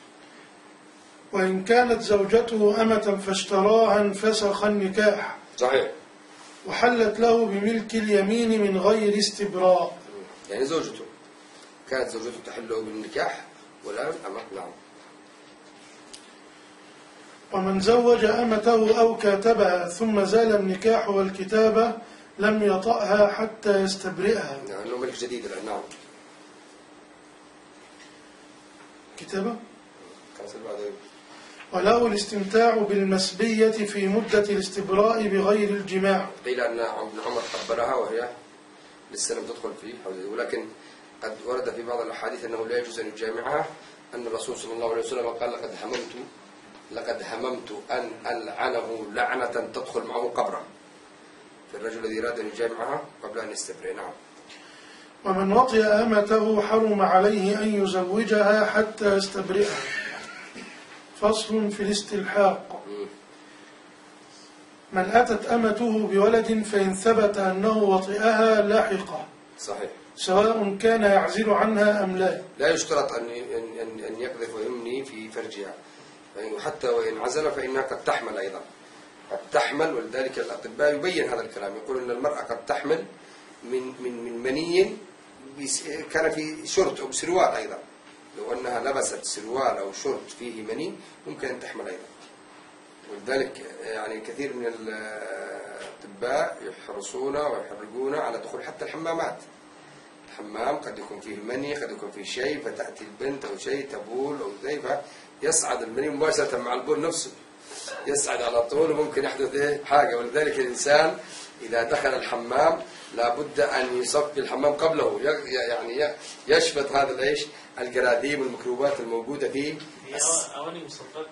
وإن كانت زوجته أمة فاشتراها انفسخ النكاح. صحيح. وحلت له بملك اليمين من غير استبراء. يعني زوجته كانت زوجته تحل له بالنكاح والآن أمة. نعم. ومن زوج أمته أو كاتبها ثم زال النكاح والكتابة لم يطأها حتى يستبرئها. يعني أنه ملك جديد الآن. نعم. كتابة. وله الاستمتاع بالمسبية في مدة الاستبراء بغير الجماع. قيل أن ابن عمر قبلها وهي لسه لم تدخل في حوزه، ولكن قد ورد في بعض الأحاديث أنه لا يجوز أن يجامعها، أن الرسول صلى الله عليه وسلم قال لقد هممت أن ألعنه لعنة تدخل معه قبره، في الرجل الذي أراد أن يجامعها قبل أن يستبرئ. نعم. ومن وطئ أمته حرم عليه أن يزوجها حتى يستبرئها. فصل في الاستلحاق. من أتت أمته بولد فإن ثبت أنه وطئها لاحقه. صحيح. سواء كان يعزل عنها أم لا. لا يشترط أن يقذف ويمني في فرجها، حتى وإن عزل فإنها قد تحمل أيضا، قد تحمل. ولذلك الأطباء يبين هذا الكلام، يقول أن المرأة قد تحمل من مني كان في شرط أو سروال أيضا، لو أنها لبست سروال أو شرط فيه مني ممكن أن تحمل أيضا. ولذلك يعني كثير من الأطباء يحرصون ويحرقون على دخول حتى الحمامات. الحمام قد يكون فيه مني، قد يكون فيه شيء، فتأتي البنت أو شيء تبول أو زي، فيصعد المني مباشرة مع البول نفسه، يصعد على طول وممكن يحدث حاجة. ولذلك الإنسان إذا دخل الحمام لابد أن يصفي الحمام قبله، يعني يشفط هذا الإيش الجراثيم والميكروبات الموجودة فيه. أواني مصفاة.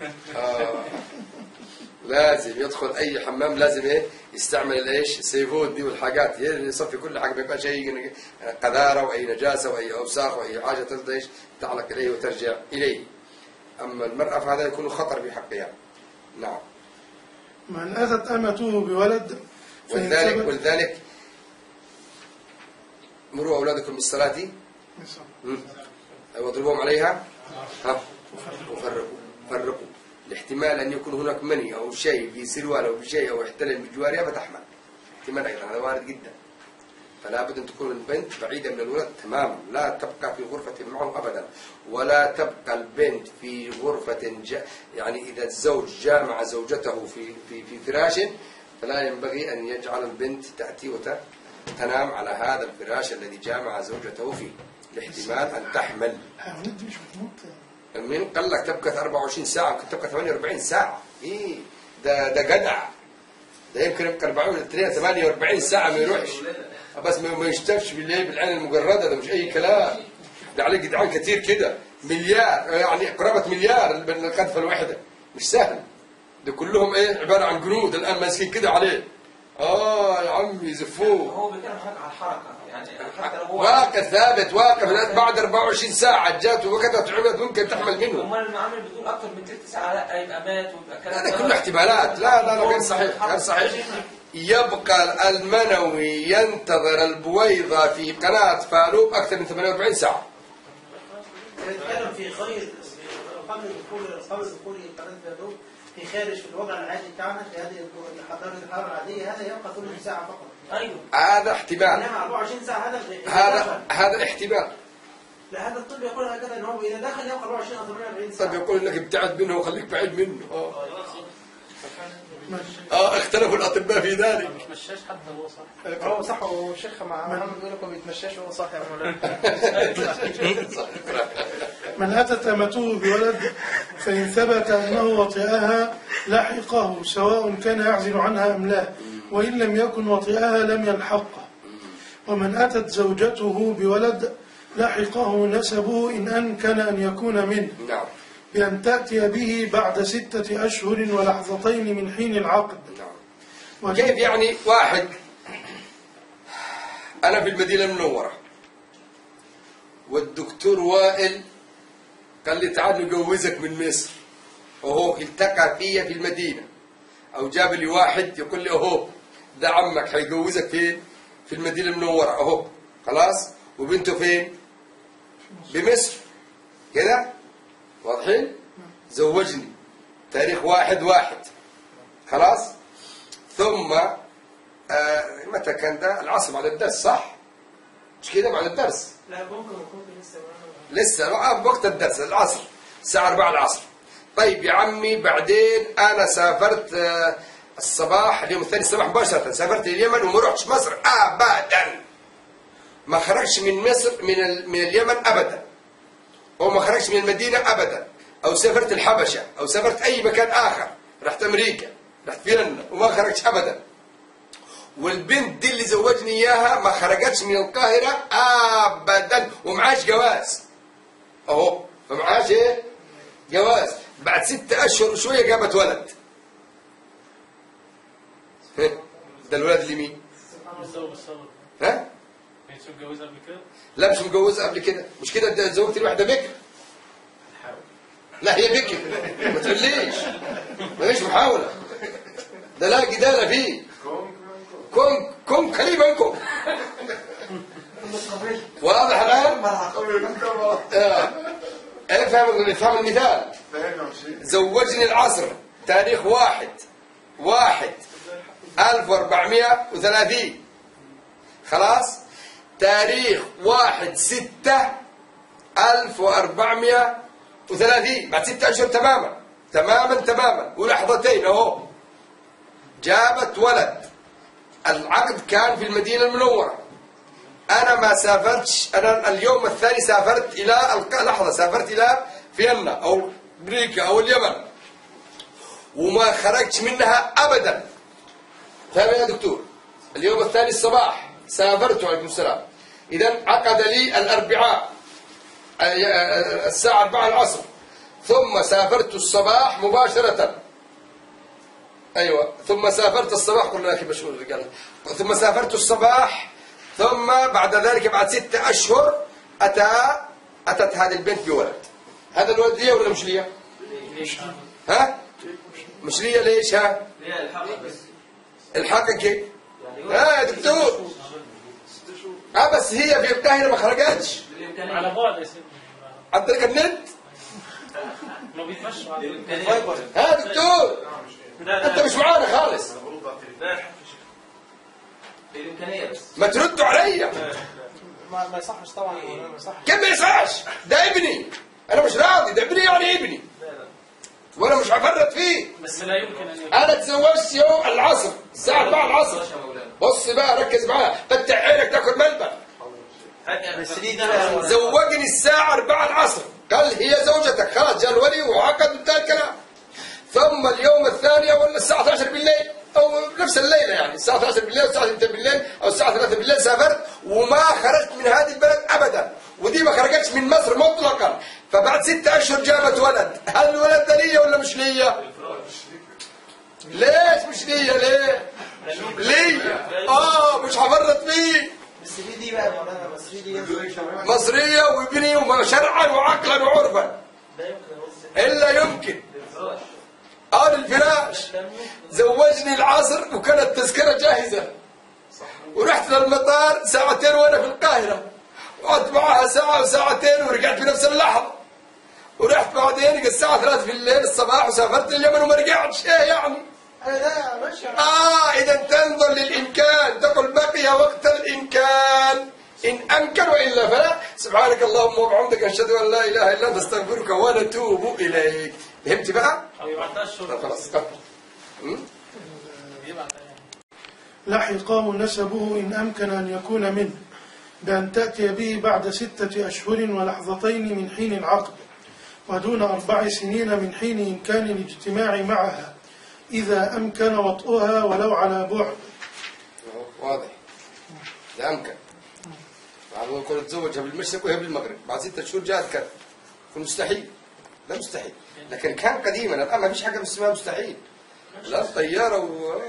لازم يدخل أي حمام لازم يستعمل الإيش السيفود دي والحاجات، يصفي كل حاجة، ما يبقى شيء قذارة وأي نجاسة وأي أوساخ وأي حاجة تعلق إليه وترجع إليه. أما المرأة فهذا يكون خطر في حقها. نعم. من أتت أمته بولد ولذلك مروا أولادكم بالصلاة واضربوهم عليها وفرقوا الاحتمال أن يكون هناك مني أو شيء في سروال أو بشيء أو يحتلل بجوارها فتحمل، احتمال أيضا هذا وارد جدا. فلا بد أن تكون البنت بعيدة من الولد تماما، لا تبقى في غرفة معه أبدا، ولا تبقى البنت في غرفة يعني إذا الزوج جامع زوجته في فراش فلا ينبغي أن يجعل البنت تأتي وتنام على هذا الفراش الذي جامع زوجته فيه، لاحتمال أن تحمل. من قال لك تبقى 24 ساعة، ممكن تبقى 48 ساعة. إيه ده جدع، ده يمكن يبقى 48 ساعة ما يروحش. بس ما يشتفش بالليل بالعين المجرده، ده مش اي كلام، ده عليه جدعان كتير كده، مليار يعني قرابه مليار القذفه الواحده، مش سهل، ده كلهم ايه عباره عن جنود الان ماسكين كده عليه. يا عمي زفوه. هو بيتكلم حاجه على الحركه يعني حتى لو هو واقف ثابت، واقف بعد 24 ساعه جات وكذا وعملت ممكن تحمل منه. امال المعامل بتقول اكتر من ثلث ساعه لا يبقى مات ويبقى كلام. هذا كله احتمالات. لا غير صحيح، غير صحيح. يبقى المنوي ينتظر البويضة في قناة فاروق أكثر من 48 ساعة. يتكلم في غير قبل دخول قناة فاروق في خارج في الوضع العادي بتاعنا في هذه الحرارة العادية، هذا يبقى كل ساعة فقط. ايوه هذا احتمال. انما 24 ساعة هذا احتمال. لا هذا الطب يقول هكذا ان هو اذا دخل يبقى 24 او 48 ساعة. طب يقول لك ابتعد منه وخليك بعيد منه. اختلفوا الأطباء في ذلك. ما بيتمشاش حتى هو صح. هو صح، والشيخ مع محمد بيقول لك ما بيتمشاش وهو صح يا مولانا. من أتت أمته بولد فإن ثبت أنه وطئها لحقه سواء كان يعزل عنها أم لا، وإن لم يكن وطئها لم يلحقه. ومن أتت زوجته بولد لحقه نسبه إن أمكن أن يكون منه، نعم، بأن تأتي به بعد 6 أشهر ولحظتين من حين العقد. نعم. كيف يعني؟ واحد أنا في المدينة المنورة والدكتور وائل قال لي تعال نجوزك من مصر، وهو التقى فيا في المدينة، أو جاب لي واحد يقول لي أهو ده عمك هيجوزك فين؟ في المدينة المنورة أهو، خلاص، وبنته فين؟ بمصر كده، واضحين؟ زوجني تاريخ 1/1، خلاص، ثم متى كان ده؟ العصر بعد الدرس، صح؟ مش كده بعد الدرس؟ لا ممكن لسه وقت الدرس العصر الساعة 4 العصر. طيب يا عمي بعدين أنا سافرت الصباح، اليوم الثاني الصباح مباشرة سافرت اليمن وما رحتش مصر أبدا، ما خرجش من مصر من اليمن أبدا، أو ما خرجش من المدينة أبدا، أو سافرت الحبشة أو سافرت أي مكان آخر، رحت أمريكا، رحت فيينا وما خرجتش أبدا. والبنت دي اللي زوجني إياها ما خرجتش من القاهرة أبدا، ومعاش جواز أهو، فمعاش إيه؟ جواز. بعد 6 أشهر وشوية جابت ولد. ده الولد اللي مين؟ ها؟ مش متجوزة قبل كده؟ لا مش متجوزة قبل كده، مش كده ده زوجتي الواحدة بكر. لا هي بكر، ما تقوليش، ما فيش محاولة، ده لا جدال فيه. كم قريبا واضح الآن؟ افهم المثال. زوجني العصر تاريخ 1/1/1430، خلاص، تاريخ 1/6/1430، بعد 6 أشهر تماما ولحظتين أهو جابت ولد. العقد كان في المدينة المنورة، أنا ما سافرتش، أنا اليوم الثاني سافرت إلى فيينا أو أمريكا أو اليمن، وما خرجت منها أبدا. فاهم يا دكتور؟ اليوم الثاني الصباح سافرت، عليكم السلام، إذا عقد لي الأربعاء الساعة 4 العصر، ثم سافرت الصباح مباشرة، أيوة، ثم سافرت الصباح، قلنا لك مشغول الرجال، ثم سافرت الصباح، ثم بعد ذلك بعد 6 أشهر أتت هذه البنت بولد. هذا الولد ليه ولا مش ليه؟ ها؟ مش ليه ليش ها؟ ليه الحقق بس. الحقق كيف؟ يا دكتور بس هي في القاهرة ما خرجتش على بعد يا سيدي، عن طريق النت. ما بيتمشوا على ها دكتور انت مش معانا خالص، الامكانيه بس ما تردوا عليا. ما يصحش طبعا، ما يصحش. كيف ما يصحش؟ ده ابني، انا مش راضي، ده ابني يعني ابني، وانا مش هفرط فيه. بس لا يمكن ان يكون. انا تزوجت يوم العصر الساعه 4 العصر. بص بقى ركز معايا، فتح عينك تاكل ملبن. زوجني الساعه 4 العصر، قال هي زوجتك، خلاص جاء الولي وعقد وانتهى الكلام. ثم اليوم الثاني ولا الساعه 12 بالليل أو نفس الليلة يعني الساعة 12 بالليل أو الساعة 2 بالليل أو الساعة 3 بالليل سافرت وما خرجت من هذه البلد أبدا، ودي ما خرجتش من مصر مطلقا، فبعد 6 أشهر جابت ولد، هل الولد ده ليا ولا مش ليا؟ ليش مش ليا؟ ليا مش هفرط فيه. مصرية دي بقى مولانا، مصرية دي مصرية وابني وشرعا وعقلا وعرفا. إلا يمكن الفراش. زوجني العصر وكانت التذكرة جاهزة، ورحت للمطار 2 ساعة وأنا في القاهرة، وقعدت معها 1 ساعة وساعتين ورجعت في نفس اللحظة، ورحت بعدين الساعة 3 بالليل الصباح وسافرت اليمن وما رجعتش. إيه يعني؟ إذا تنظر للإمكان، تقول بقي وقت الإمكان إن أمكن، وإلا فلا. سبحانك اللهم وبحمدك أشهد أن لا إله إلا أنت أستغفرك ونتوب إليك. فهمت بقى؟ خلاص. لحقه نسبه إن أمكن أن يكون منه بأن تأتي به بعد 6 أشهر ولحظتين من حين العقد، ودون 4 سنين من حين إمكان الاجتماع معها إذا أمكن وطئها ولو على بعد. واضح. إذا أمكن. بعد ما يكون تزوجها بالمشرق وهي بالمغرب، بعد 6 أشهر جاءت كذا، يكون مستحيل. لا مستحيل، لكن كان قديما، الآن ما فيش حاجة اسمها مستحيل. لا الطيارة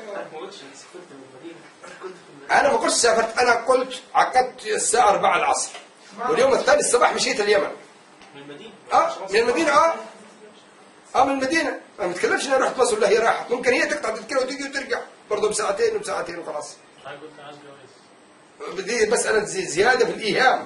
أنا ما قلت سافرت، أنا قلت عقدت الساعة 4 العصر، واليوم الثاني الصباح مشيت اليمن. من المدينة؟ من المدينة. من المدينة. ما بتكلمش إن أنا رحت مصر ولا هي راحت، ممكن هي تقطع تذكرة وتيجي وترجع برضه بساعتين وبساعتين وخلاص. دي مسألة زيادة في الإيهام.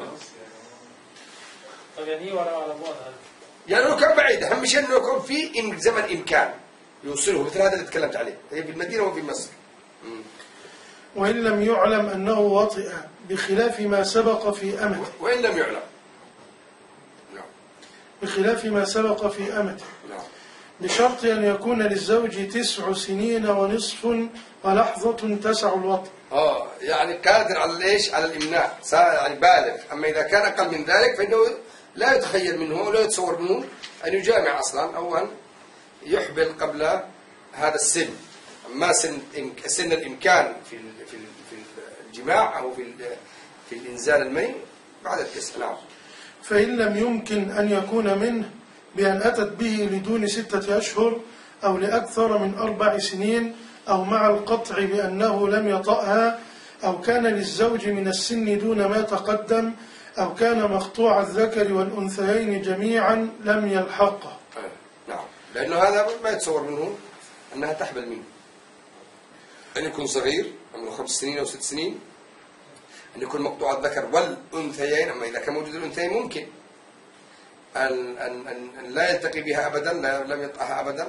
طب يعني ولا على بعد؟ يعني لو كان بعيد، أهم شيء إنه يكون في زمن إمكان يوصله، مثل هذا اللي تكلمت عليه، هي في المدينة وفي مصر. وإن لم يعلم أنه وطئ بخلاف ما سبق في أمته. وإن لم يعلم. نعم. بخلاف ما سبق في أمته. نعم. بشرط أن يكون للزوج 9 سنين ونصف ولحظة تسع الوطء. يعني قادر على ايش؟ على الإمناء، يعني بالغ. أما إذا كان أقل من ذلك فإنه لا يتخيل منه ولا يتصور منه أن يجامع أصلا أو أن يحبل قبل هذا السن. أما سن الإمكان في الجماع أو في الإنزال المني بعد 9. نعم. فإن لم يمكن أن يكون منه بأن أتت به لدون 6 أشهر أو لأكثر من 4 سنين أو مع القطع بأنه لم يطأها أو كان للزوج من السن دون ما تقدم أو كان مقطوع الذكر والأنثيين جميعا لم يلحقه. نعم، لأنه هذا ما يتصور منه أنها تحمل منه. أن يكون صغير عمره 5 سنين أو 6 سنين، أن يكون مقطوع الذكر والأنثيين. أما إذا كان موجود الأنثيين ممكن أن لا يلتقي بها أبدا، لم يطأها أبدا.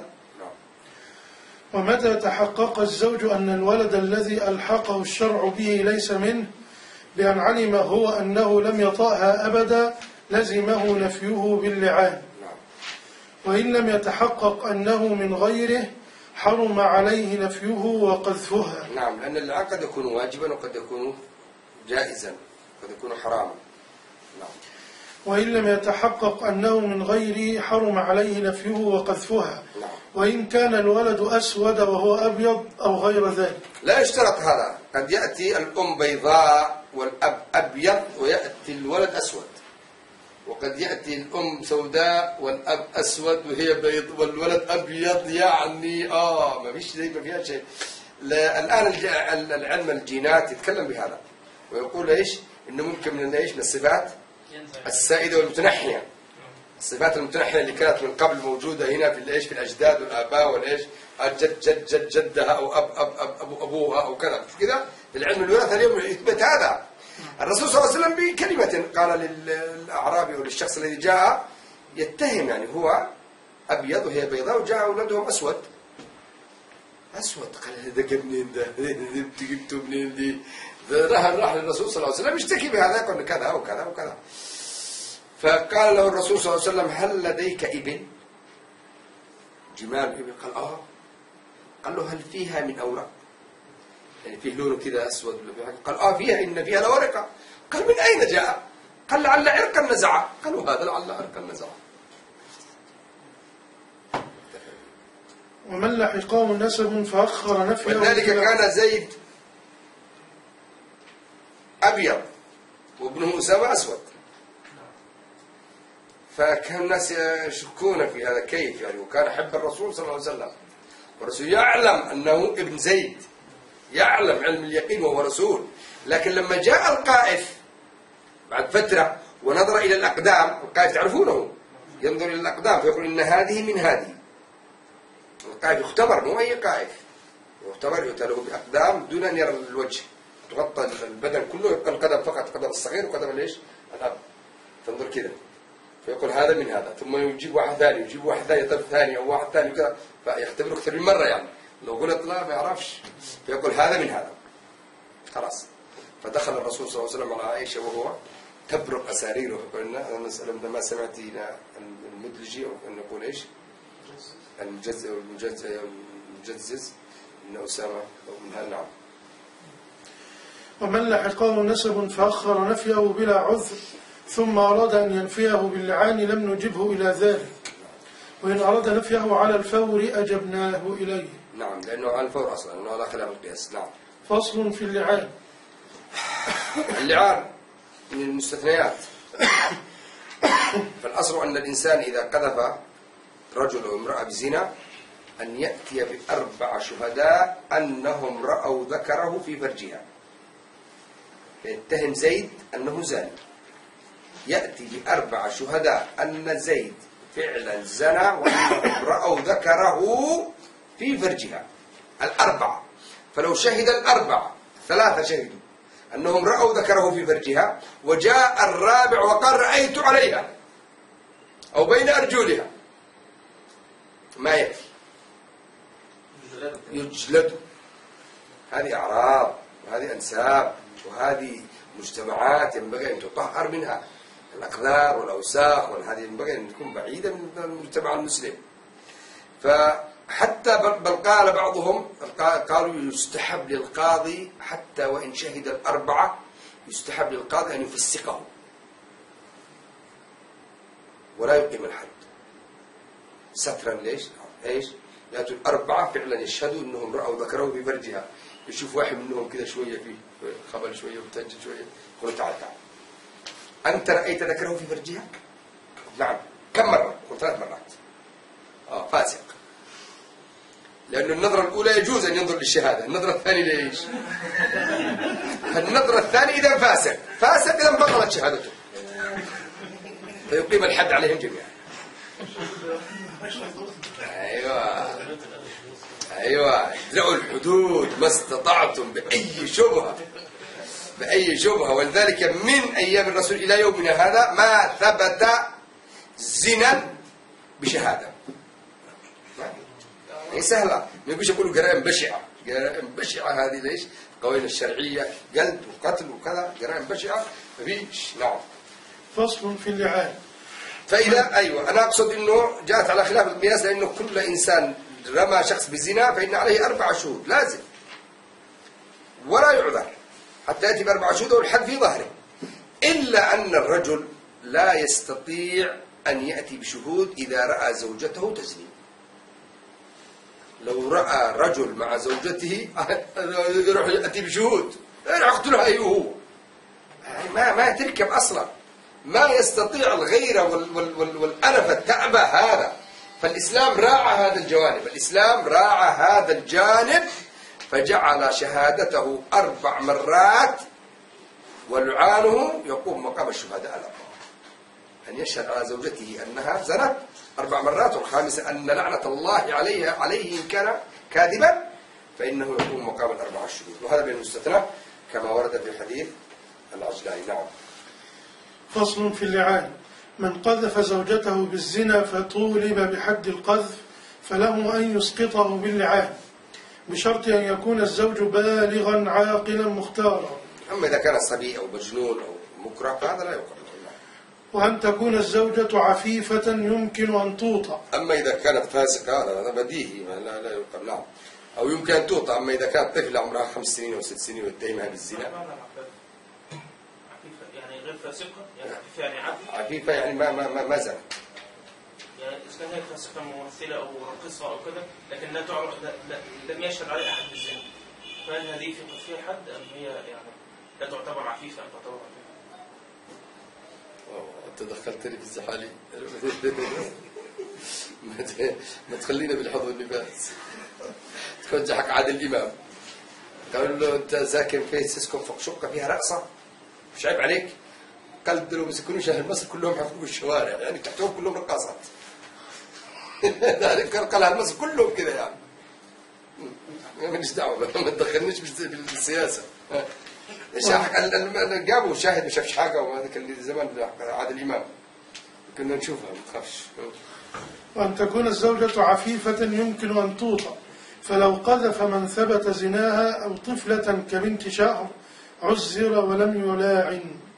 ومتى تحقق الزوج أن الولد الذي ألحقه الشرع به ليس منه بأن علم هو أنه لم يطأها أبدا لزمه نفيه باللعان. وإن لم يتحقق أنه من غيره حرم عليه نفيه وقذفها. نعم، لأن اللعان قد يكون واجبا وقد يكون جائزا، قد يكون حراما. نعم. وإن لم يتحقق أنه من غيره حرم عليه نفيه وقذفها. نعم. وإن كان الولد أسود وهو أبيض أو غير ذلك. لا يشترط هذا، قد يأتي الأم بيضاء والأب أبيض ويأتي الولد أسود، وقد يأتي الأم سوداء والأب أسود وهي بيض والولد أبيض. يعني ما فيش زي ما فيها شيء. الآن العلم الجينات يتكلم بهذا ويقول إيش؟ إنه ممكن من إيش؟ من الصفات السائدة والمتنحية. الصفات المتنحية اللي كانت من قبل موجودة هنا في الإيش؟ في الأجداد والآباء والإيش؟ الجد جد جد جدها أو أب أبوها أو كذا، مش كذا؟ العلم الوراثة اليوم يثبت هذا. الرسول صلى الله عليه وسلم بكلمة قال للأعرابي وللشخص الذي جاء يتهم، يعني هو أبيض وهي بيضاء وجاء أولادهم أسود. قال ده منين ده؟ جبته منين دي؟ راح للرسول صلى الله عليه وسلم يشتكي بهذا، يقول كذا وكذا وكذا. فقال له الرسول صلى الله عليه وسلم هل لديك ابن؟ جمال ابن؟ قال قال له هل فيها من أوراق؟ يعني فيه لونه كذا أسود ولا في حاجة؟ قال فيها، إن فيها لورقة. قال من أين جاء؟ قال لعل عرقا نزع. قالوا هذا لعل عرقا نزع. ومن لحقه نسب فأخر نفيه. ولذلك كان زيد أبيض وابنه أسامة أسود، فكان الناس يشكون في هذا كيف يعني، وكان حب الرسول صلى الله عليه وسلم، والرسول يعلم أنه ابن زيد، يعلم علم اليقين وهو رسول. لكن لما جاء القائف بعد فترة ونظر إلى الأقدام، القائف تعرفونه ينظر إلى الأقدام فيقول إن هذه من هذه. القائف يختبر، مو أي قائف، يختبر يؤتى له بأقدام دون أن يرى الوجه، تغطى البدن كله، يبقى القدم فقط، القدم الصغير وقدم ليش الأب، تنظر كذا فيقول هذا من هذا، ثم يجيب واحد ثاني، يجيب واحد ثاني طرف ثاني أو واحد ثاني كذا، فيختبره أكثر من مرة يعني، لو قلت لا ما يعرفش، فيقول هذا من هذا خلاص. فدخل الرسول صلى الله عليه وسلم على عائشة وهو تبرق أساريره، فقلنا أنا نسأل ما سمعت المدلجي أو أن نقول إيش المجزز إن أسامة أو من هذا. نعم. ومن لحقه نسب فأخر نفيه بلا عذر ثم أراد أن ينفيه باللعان لم نجبه إلى ذلك، وإن أراد نفيه على الفور أجبناه إليه. نعم، لأنه على الفور أصلا، لأنه على خلاف القياس. نعم. فصل في اللعان. اللعان من المستثنيات. فالأصل أن الإنسان إذا قذف رجل أو امرأة بزنا أن يأتي ب4 شهداء أنهم رأوا ذكره في فرجها، فيتهم زيد أنه زاني، يأتي ب4 شهداء أن زيد فعلا زنى وأنهم رأوا ذكره في فرجها، 4. فلو شهد 4 3 شهدوا أنهم رأوا ذكره في فرجها، وجاء الرابع وقال رأيت عليها أو بين أرجلها، ما يكفي، يجلد. هذه أعراض وهذه أنساب وهذه مجتمعات ينبغي أن تطهر منها الأقذار والأوساخ، وهذه ينبغي أن تكون بعيدة من المجتمع المسلم. فحتى بل قال بعضهم قالوا يستحب للقاضي حتى وإن شهد 4 يستحب للقاضي أن يفسقه ولا يقيم الحد سترا. ليش؟ ايش؟ يأتوا 4 فعلا يشهدوا انهم رأوا ذكره في فرجها، يشوف واحد منهم كذا شويه فيه خبل شويه وتهجد شويه، يقول تعال تعال انت رأيت ذكره في فرجها؟ نعم. كم مرة؟ قلت 3 مرات. فاسق. لأن النظرة الأولى يجوز أن ينظر للشهادة، النظرة الثانية ليش؟ النظرة الثانية إذا فاسق، فاسق إذا بطلت شهادته، فيقيم الحد عليهم جميعا. أيوة ادرأوا الحدود ما استطعتم بأي شبهة. ولذلك من أيام الرسول إلى يومنا هذا ما ثبت زنا بشهادة. هي سهلة، ما يقولش يقولوا جرائم بشعة، جرائم بشعة هذه ليش؟ القوانين الشرعية جلد وقتل وكذا، جرائم بشعة ما فيش. نعم. فصل في اللعان. فإذا أيوة أنا أقصد إنه جاءت على خلاف القياس، لأنه كل إنسان رمى شخص بالزنا فإن عليه 4 شهود لازم، ولا يعذر حتى يأتي ب4 شهود والحد في ظهره، إلا أن الرجل لا يستطيع أن يأتي بشهود إذا رأى زوجته تزني. لو رأى رجل مع زوجته يروح يأتي بشهود، يقتلها أيوه، ما تركب أصلا، ما يستطيع الغيرة والأنف التعبة هذا. فالإسلام راعى هذا الجوانب، الإسلام راعى هذا الجانب، فجعل شهادته 4 مرات ولعانه يقوم مقام الشهداء 4، أن يشهد على زوجته أنها زنت 4 مرات، والخامسة أن لعنة الله عليه إن كان كاذبا فإنه يقوم مقام 4 شهود. وهذا من المستثنى كما ورد في حديث العجلاني. نعم. فصل في اللعان. من قذف زوجته بالزنا فطولب بحد القذف فله أن يسقطه باللعان بشرط أن يكون الزوج بالغا عاقلا مختارا. أما إذا كان صبي أو مجنون أو مكره فهذا لا يقبل. وأن تكون الزوجة عفيفة يمكن أن توطأ. أما إذا كانت فاسقة هذا بديهي لا يقبل. نعم. أو يمكن أن توطأ. أما إذا كانت طفلة عمرها 5 سنين أو 6 سنين واتهمها بالزنا. يعني غير فاسقة، يعني عفيفة، يعني عفيفة يعني ما زنت. يعني إذا كان هي كممثلة أو قصة أو كده، لكن لا تعرف لم يشهد عليه أحد بالزنا، فهل هذه فيها حد أم هي يعني لا تعتبر عفيفة أم تعتبر عفيفة؟ أنت دخلتني في الزحالي. ما تخلينا بالحظ والنفاس. تكون حق عادل إمام قالوا له أنت ساكن في سيسكن فوق شقة فيها رقصة مش عيب عليك؟ قال لو مسكونوش أهل مصر كلهم حفظوا الشوارع يعني تحتهم كلهم رقاصات. قال أهل مصر كلهم كذا يعني. ماليش دعوة ما تدخلنيش بالسياسة. جابوا شاهد ما شافش حاجة وهذا كان زمان عادل إمام كنا نشوفها ما تخافش. وأن تكون الزوجة عفيفة يمكن أن توطأ، فلو قذف من ثبت زناها أو طفلة كبنت شهر عزر ولم يلاعن.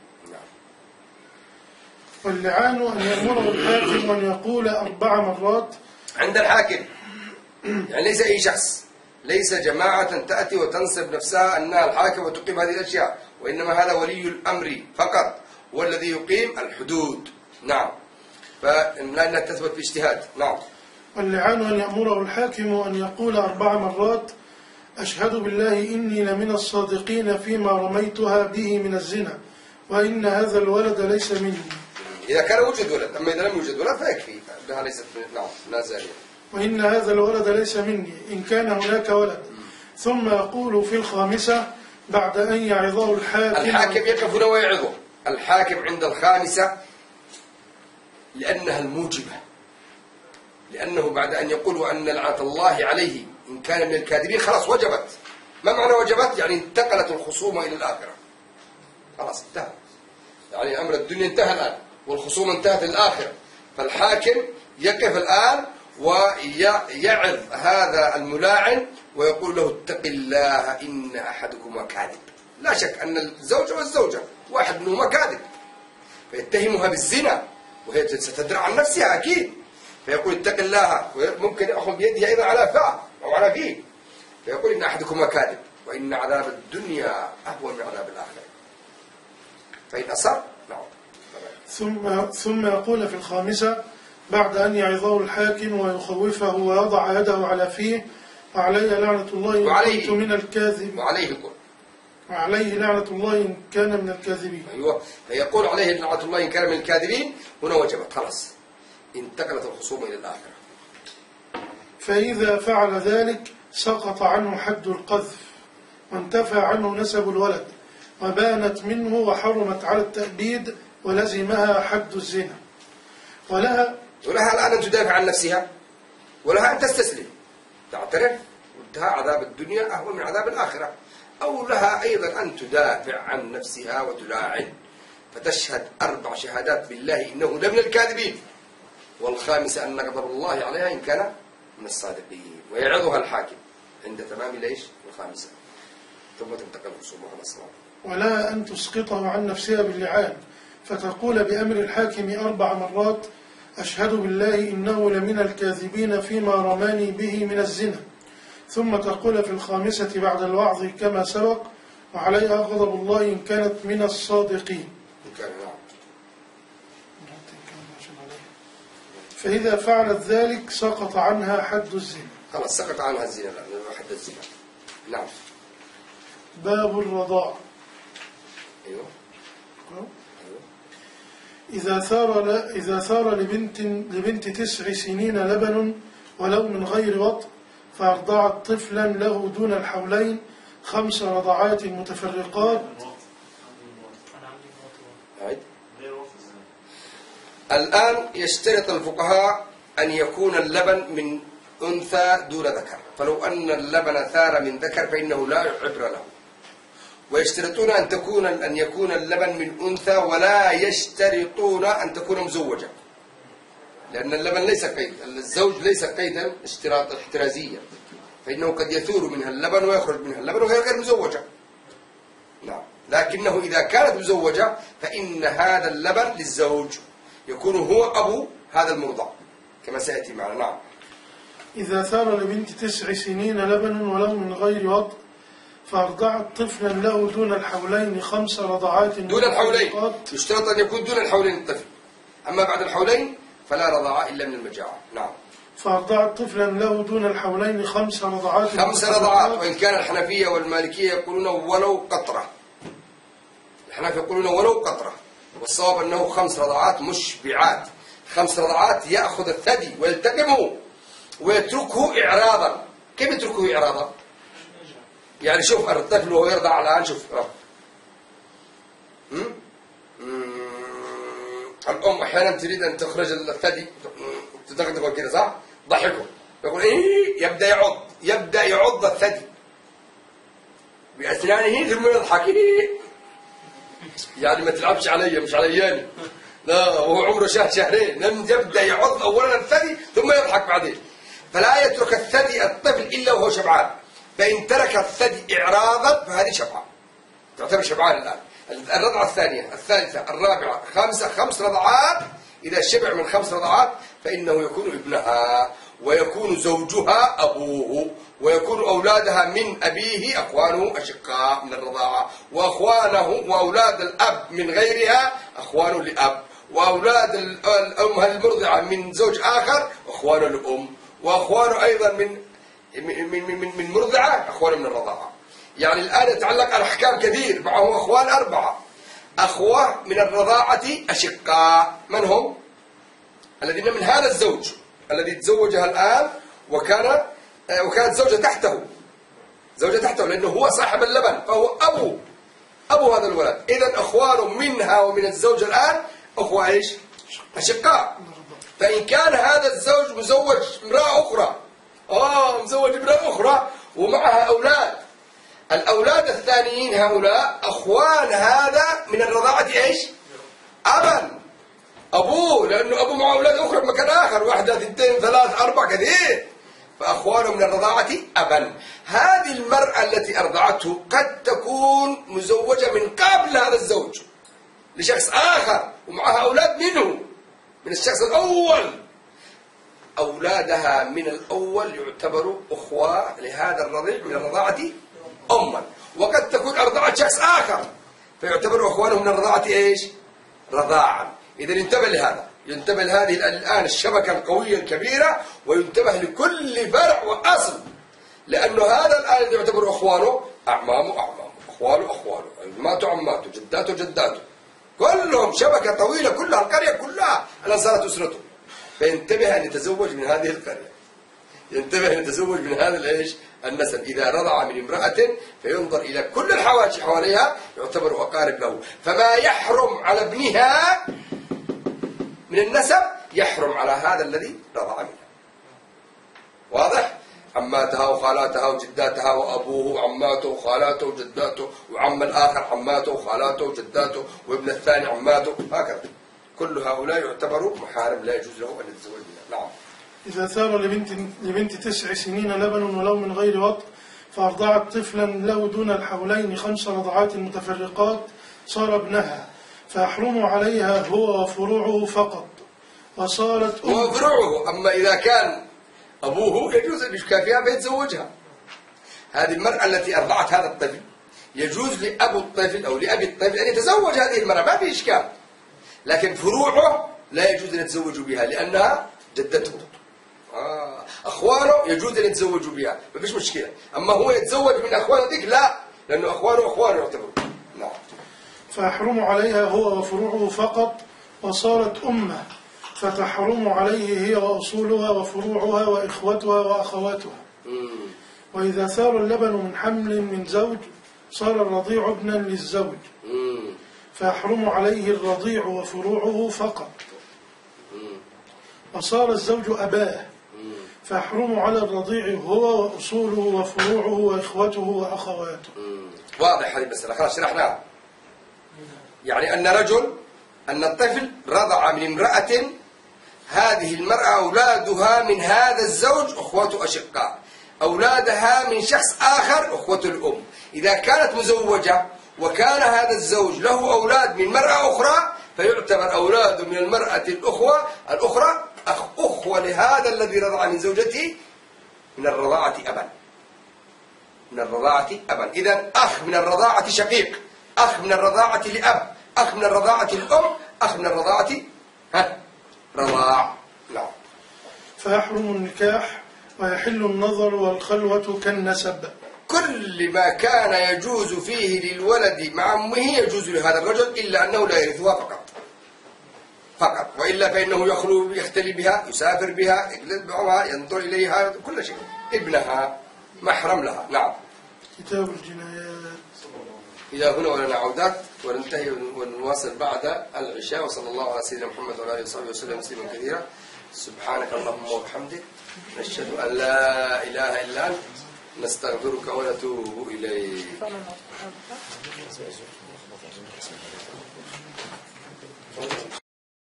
واللعان أن يأمره الحاكم وأن يقول 4 مرات عند الحاكم، يعني ليس أي شخص، ليس جماعة تأتي وتنصب نفسها أنها الحاكم وتقيم هذه الأشياء، وإنما هذا ولي الأمر فقط هو الذي يقيم الحدود. نعم، فلأنها تثبت باجتهاد. نعم. واللعان أن يأمره الحاكم أن يقول 4 مرات أشهد بالله إني لمن الصادقين فيما رميتها به من الزنا، وإن هذا الولد ليس مني. إذا كان وجد ولد، أما إذا لم يوجد ولد فيكفي أنها ليست من. نعم، لا زالية. وإن هذا الولد ليس مني إن كان هناك ولد. ثم يقول في الخامسة بعد أن يعظه الحاكم يقف هنا ويعظه. الحاكم عند الخامسة لأنها الموجبة، لأنه بعد أن يقول وأن لعنة الله عليه إن كان من الكاذبين خلاص وجبت. ما معنى وجبت؟ يعني انتقلت الخصومة إلى الآخرة، خلاص انتهى، يعني أمر الدنيا انتهى الآن والخصومة انتهت الآخرة. فالحاكم يقف الآن ويعظ هذا الملاعن ويقول له اتق الله إن أحدكما كاذب. لا شك أن الزوج والزوجة واحد منهما كاذب، فيتهمها بالزنا وهي ستدرع عن نفسها أكيد، فيقول اتق الله، وممكن يأخذ بيده أيضا على فاه أو على فيه، فيقول إن أحدكما كاذب وإن عذاب الدنيا أهون من عذاب الآخرة. فإن أصر نعم. ثم يقول في الخامسة بعد أن يعظه الحاكم ويخوفه ويضع يده على فيه وعليه لعنة الله إن كنت من الكاذب. وعليه لعنة الله إن كان من الكاذبين. أيوة، فيقول عليه لعنة الله إن كان من الكاذبين. هنا وجبت خلاص، انتقلت الخصومة إلى الآخرة. فإذا فعل ذلك سقط عنه حد القذف وانتفى عنه نسب الولد وبانت منه وحرمت على التأبيد ولزمها حد الزنا. ولها الآن أن تدافع عن نفسها، ولها أن تستسلم تعترف وانتهى عذاب الدنيا أهون من عذاب الآخرة، أو لها أيضا أن تدافع عن نفسها وتلاعن فتشهد 4 شهادات بالله إنه لمن الكاذبين، والخامسة أن غضب الله عليها إن كان من الصادقين، ويعظها الحاكم عند تمام ليش الخامسة، ثم تنتقل الخصومة على الصلاة. ولا أن تسقطه عن نفسها باللعان، فتقول بأمر الحاكم 4 مرات أشهد بالله إنه لمن الكاذبين فيما رماني به من الزنا، ثم تقول في الخامسة بعد الوعظ كما سبق وعليها غضب الله إن كانت من الصادقين. فإذا فعلت ذلك سقط عنها حد الزنا. خلاص سقط عنها الزنا، لا حد الزنا. نعم. باب الرضاع. أيوه. إذا ثار لبنت 9 سنين لبن ولو من غير وطء فأرضعت طفلا له دون الحولين 5 رضعات متفرقات. الآن يشترط الفقهاء أن يكون اللبن من أنثى دون ذكر، فلو أن اللبن ثار من ذكر فإنه لا عبر له، ويشترطون أن يكون اللبن من أنثى، ولا يشترطون أن تكون مزوجة، لأن اللبن ليس قيد، الزوج ليس قيدا احترازيا، فإنه قد يثور منها اللبن ويخرج منها اللبن وهي غير مزوجة. نعم، لكنه إذا كانت مزوجة فإن هذا اللبن للزوج، يكون هو أبو هذا المرضع كما سيأتي معنا. نعم. إذا ثار لبنت 9 سنين لبن ولو من غير وطء فأرضعت طفلا له دون الحولين 5 رضعات. دون الحولين يشترط أن يكون دون الحولين الطفل، أما بعد الحولين فلا رضاعة إلا من المجاعة. نعم. فأرضعت طفلا له دون الحولين 5 رضعات. 5 رضعات، وإن كان الحنفية والمالكية يقولون ولو قطرة. الحنفية يقولون ولو قطرة، والصواب أنه 5 رضعات مشبعات. 5 رضعات يأخذ الثدي ويلتقمه ويتركه إعراضا. كيف يتركه إعراضا؟ يعني شوف الطفل وهو يرضع الآن، شوف الأم أحيانا تريد أن تخرج الثدي تدغدغه كده، صح؟ ضحكه يقول إيه، يبدأ يعض الثدي بأسنانه ثم يضحك يعني ما تلعبش علي، مش علياني، لا، وهو عمره شهرين. يبدأ يعض أولا الثدي ثم يضحك بعدين. فلا يترك الثدي الطفل إلا وهو شبعان، فإن ترك الثدي إعراضا فهذه شبعان، تعتبر شبعان الآن. الرضعة الثانية، الثالثة، الرابعة، 5 رضعات. إذا شبع من 5 رضعات فإنه يكون ابنها، ويكون زوجها أبوه، ويكون أولادها من أبيه أخوانه أشقاء من الرضاعة، وأخوانه وأولاد الأب من غيرها أخوان لأب، وأولاد الأم المرضعة من زوج آخر أخوان لأم، وأخوان أيضا من مرضعة أخوان من الرضاعة. يعني الآن يتعلق الأحكام كثير. معه أخوان 4 أخوة من الرضاعة أشقاء. من هم؟ الذين من هذا الزوج الذي تزوجها الآن وكانت زوجة تحته، لأنه هو صاحب اللبن، فهو أبو هذا الولد. إذن أخوان منها ومن الزوج الآن أخوة إيش؟ أشقاء. فإن كان هذا الزوج مزوج امرأة أخرى، مزوج امرأة أخرى ومعها أولاد، الأولاد الثانيين هؤلاء أخوان هذا من الرضاعة إيش؟ أبا، أبوه، لأنه أبوه مع أولاد أخرى بمكان آخر، 1 2 3 4 كثير، فأخوانه من الرضاعة أبا. هذه المرأة التي أرضعته قد تكون مزوجة من قبل هذا الزوج لشخص آخر ومعها أولاد منه، من الشخص الأول. أولادها من الأول يعتبروا أخوة لهذا الرضيع من الرضاعة أما، وقد تكون أرضعت شخص آخر فيعتبروا أخوانه من الرضاعة إيش؟ رضاعا. إذا انتبه لهذا، ينتبه لهذه الآن الشبكة القوية الكبيرة، وينتبه لكل فرع وأصل، لأنه هذا الآن يعتبر أخوانه أعمامه، أخواله، عماته، جداته، كلهم شبكة طويلة، كلها القرية كلها الآن صارت أسرته. فينتبه أن يتزوج من هذه القرية، ينتبه أن يتزوج من هذا الإيش؟ النسل. إذا رضع من امرأة فينظر إلى كل الحواشي حواليها يعتبر أقارب له، فما يحرم على ابنها من النسب يحرم على هذا الذي رضع منها. واضح؟ عماتها وخالاتها وجداتها وأبوه وعماته وخالاته وجداته، وعم الآخر عماته وخالاته وجداته، وابن الثاني عماته، هكذا. كل هؤلاء يعتبروا محارم لا يجوز له أن يتزوج منها. نعم. إذا ثار لبنت 9 سنين لبن ولو من غير وطء، فأرضعت طفلا له دون الحولين 5 رضعات متفرقات، صار ابنها، فيحرم عليها هو وفروعه فقط، وصارت هو فروعه. أما إذا كان أبوه يجوز أن يكافئها فيتزوجها. هذه المرأة التي أرضعت هذا الطفل يجوز لأبو الطفل أو لأبي الطفل أن يتزوج هذه المرأة، ما في إشكال، لكن فروعه لا يجوز أن يتزوجوا بها لأنها جدته. أخوانه يجوز أن يتزوجوا بها، ما فيش مشكلة. أما هو يتزوج من أخوانه ذيك لا، لأنه أخوانه يعتبروا. نعم. فيحرم عليها هو وفروعه فقط، وصارت أمه، فتحرم عليه هي وأصولها وفروعها وإخوتها وأخواتها. وإذا ثار اللبن من حمل من زوج صار الرضيع ابنا للزوج، فيحرم عليه الرضيع وفروعه فقط، وصار الزوج أباه، فيحرم على الرضيع هو وأصوله وفروعه وإخوته وأخواته. واضح هذه المسألة، خلاص شرحناها. يعني أن الطفل رضع من امرأة، هذه المرأة أولادها من هذا الزوج أخوة أشقاء، أولادها من شخص آخر أخوة الأم. إذا كانت مزوجة وكان هذا الزوج له أولاد من مرأة أخرى فيعتبر أولاده من المرأة الأخرى أخوة لهذا الذي رضع من زوجته من الرضاعة أبا. إذن أخ من الرضاعة شقيق، أخ من الرضاعة لأب، أخ من الرضاعة الأم، أخ من الرضاعة رضاع. فيحرم النكاح ويحل النظر والخلوة كالنسب. كل ما كان يجوز فيه للولد مع أمه يجوز لهذا الرجل إلا أنه لا يرثها فقط، وإلا فإنه يختلي بها، يسافر بها، يجلس معها، ينظر إليها، كل شيء، ابنها محرم لها. نعم. كتاب الجنايات. إلى هنا ولنا عودات، وننتهي ونواصل بعد العشاء. وصلى الله على سيدنا محمد وعلى آله وصحبه وسلم تسليما كثيرا. سبحانك اللهم وبحمدك، نشهد أن لا إله إلا أنت، نستغفرك ونتوب إليك.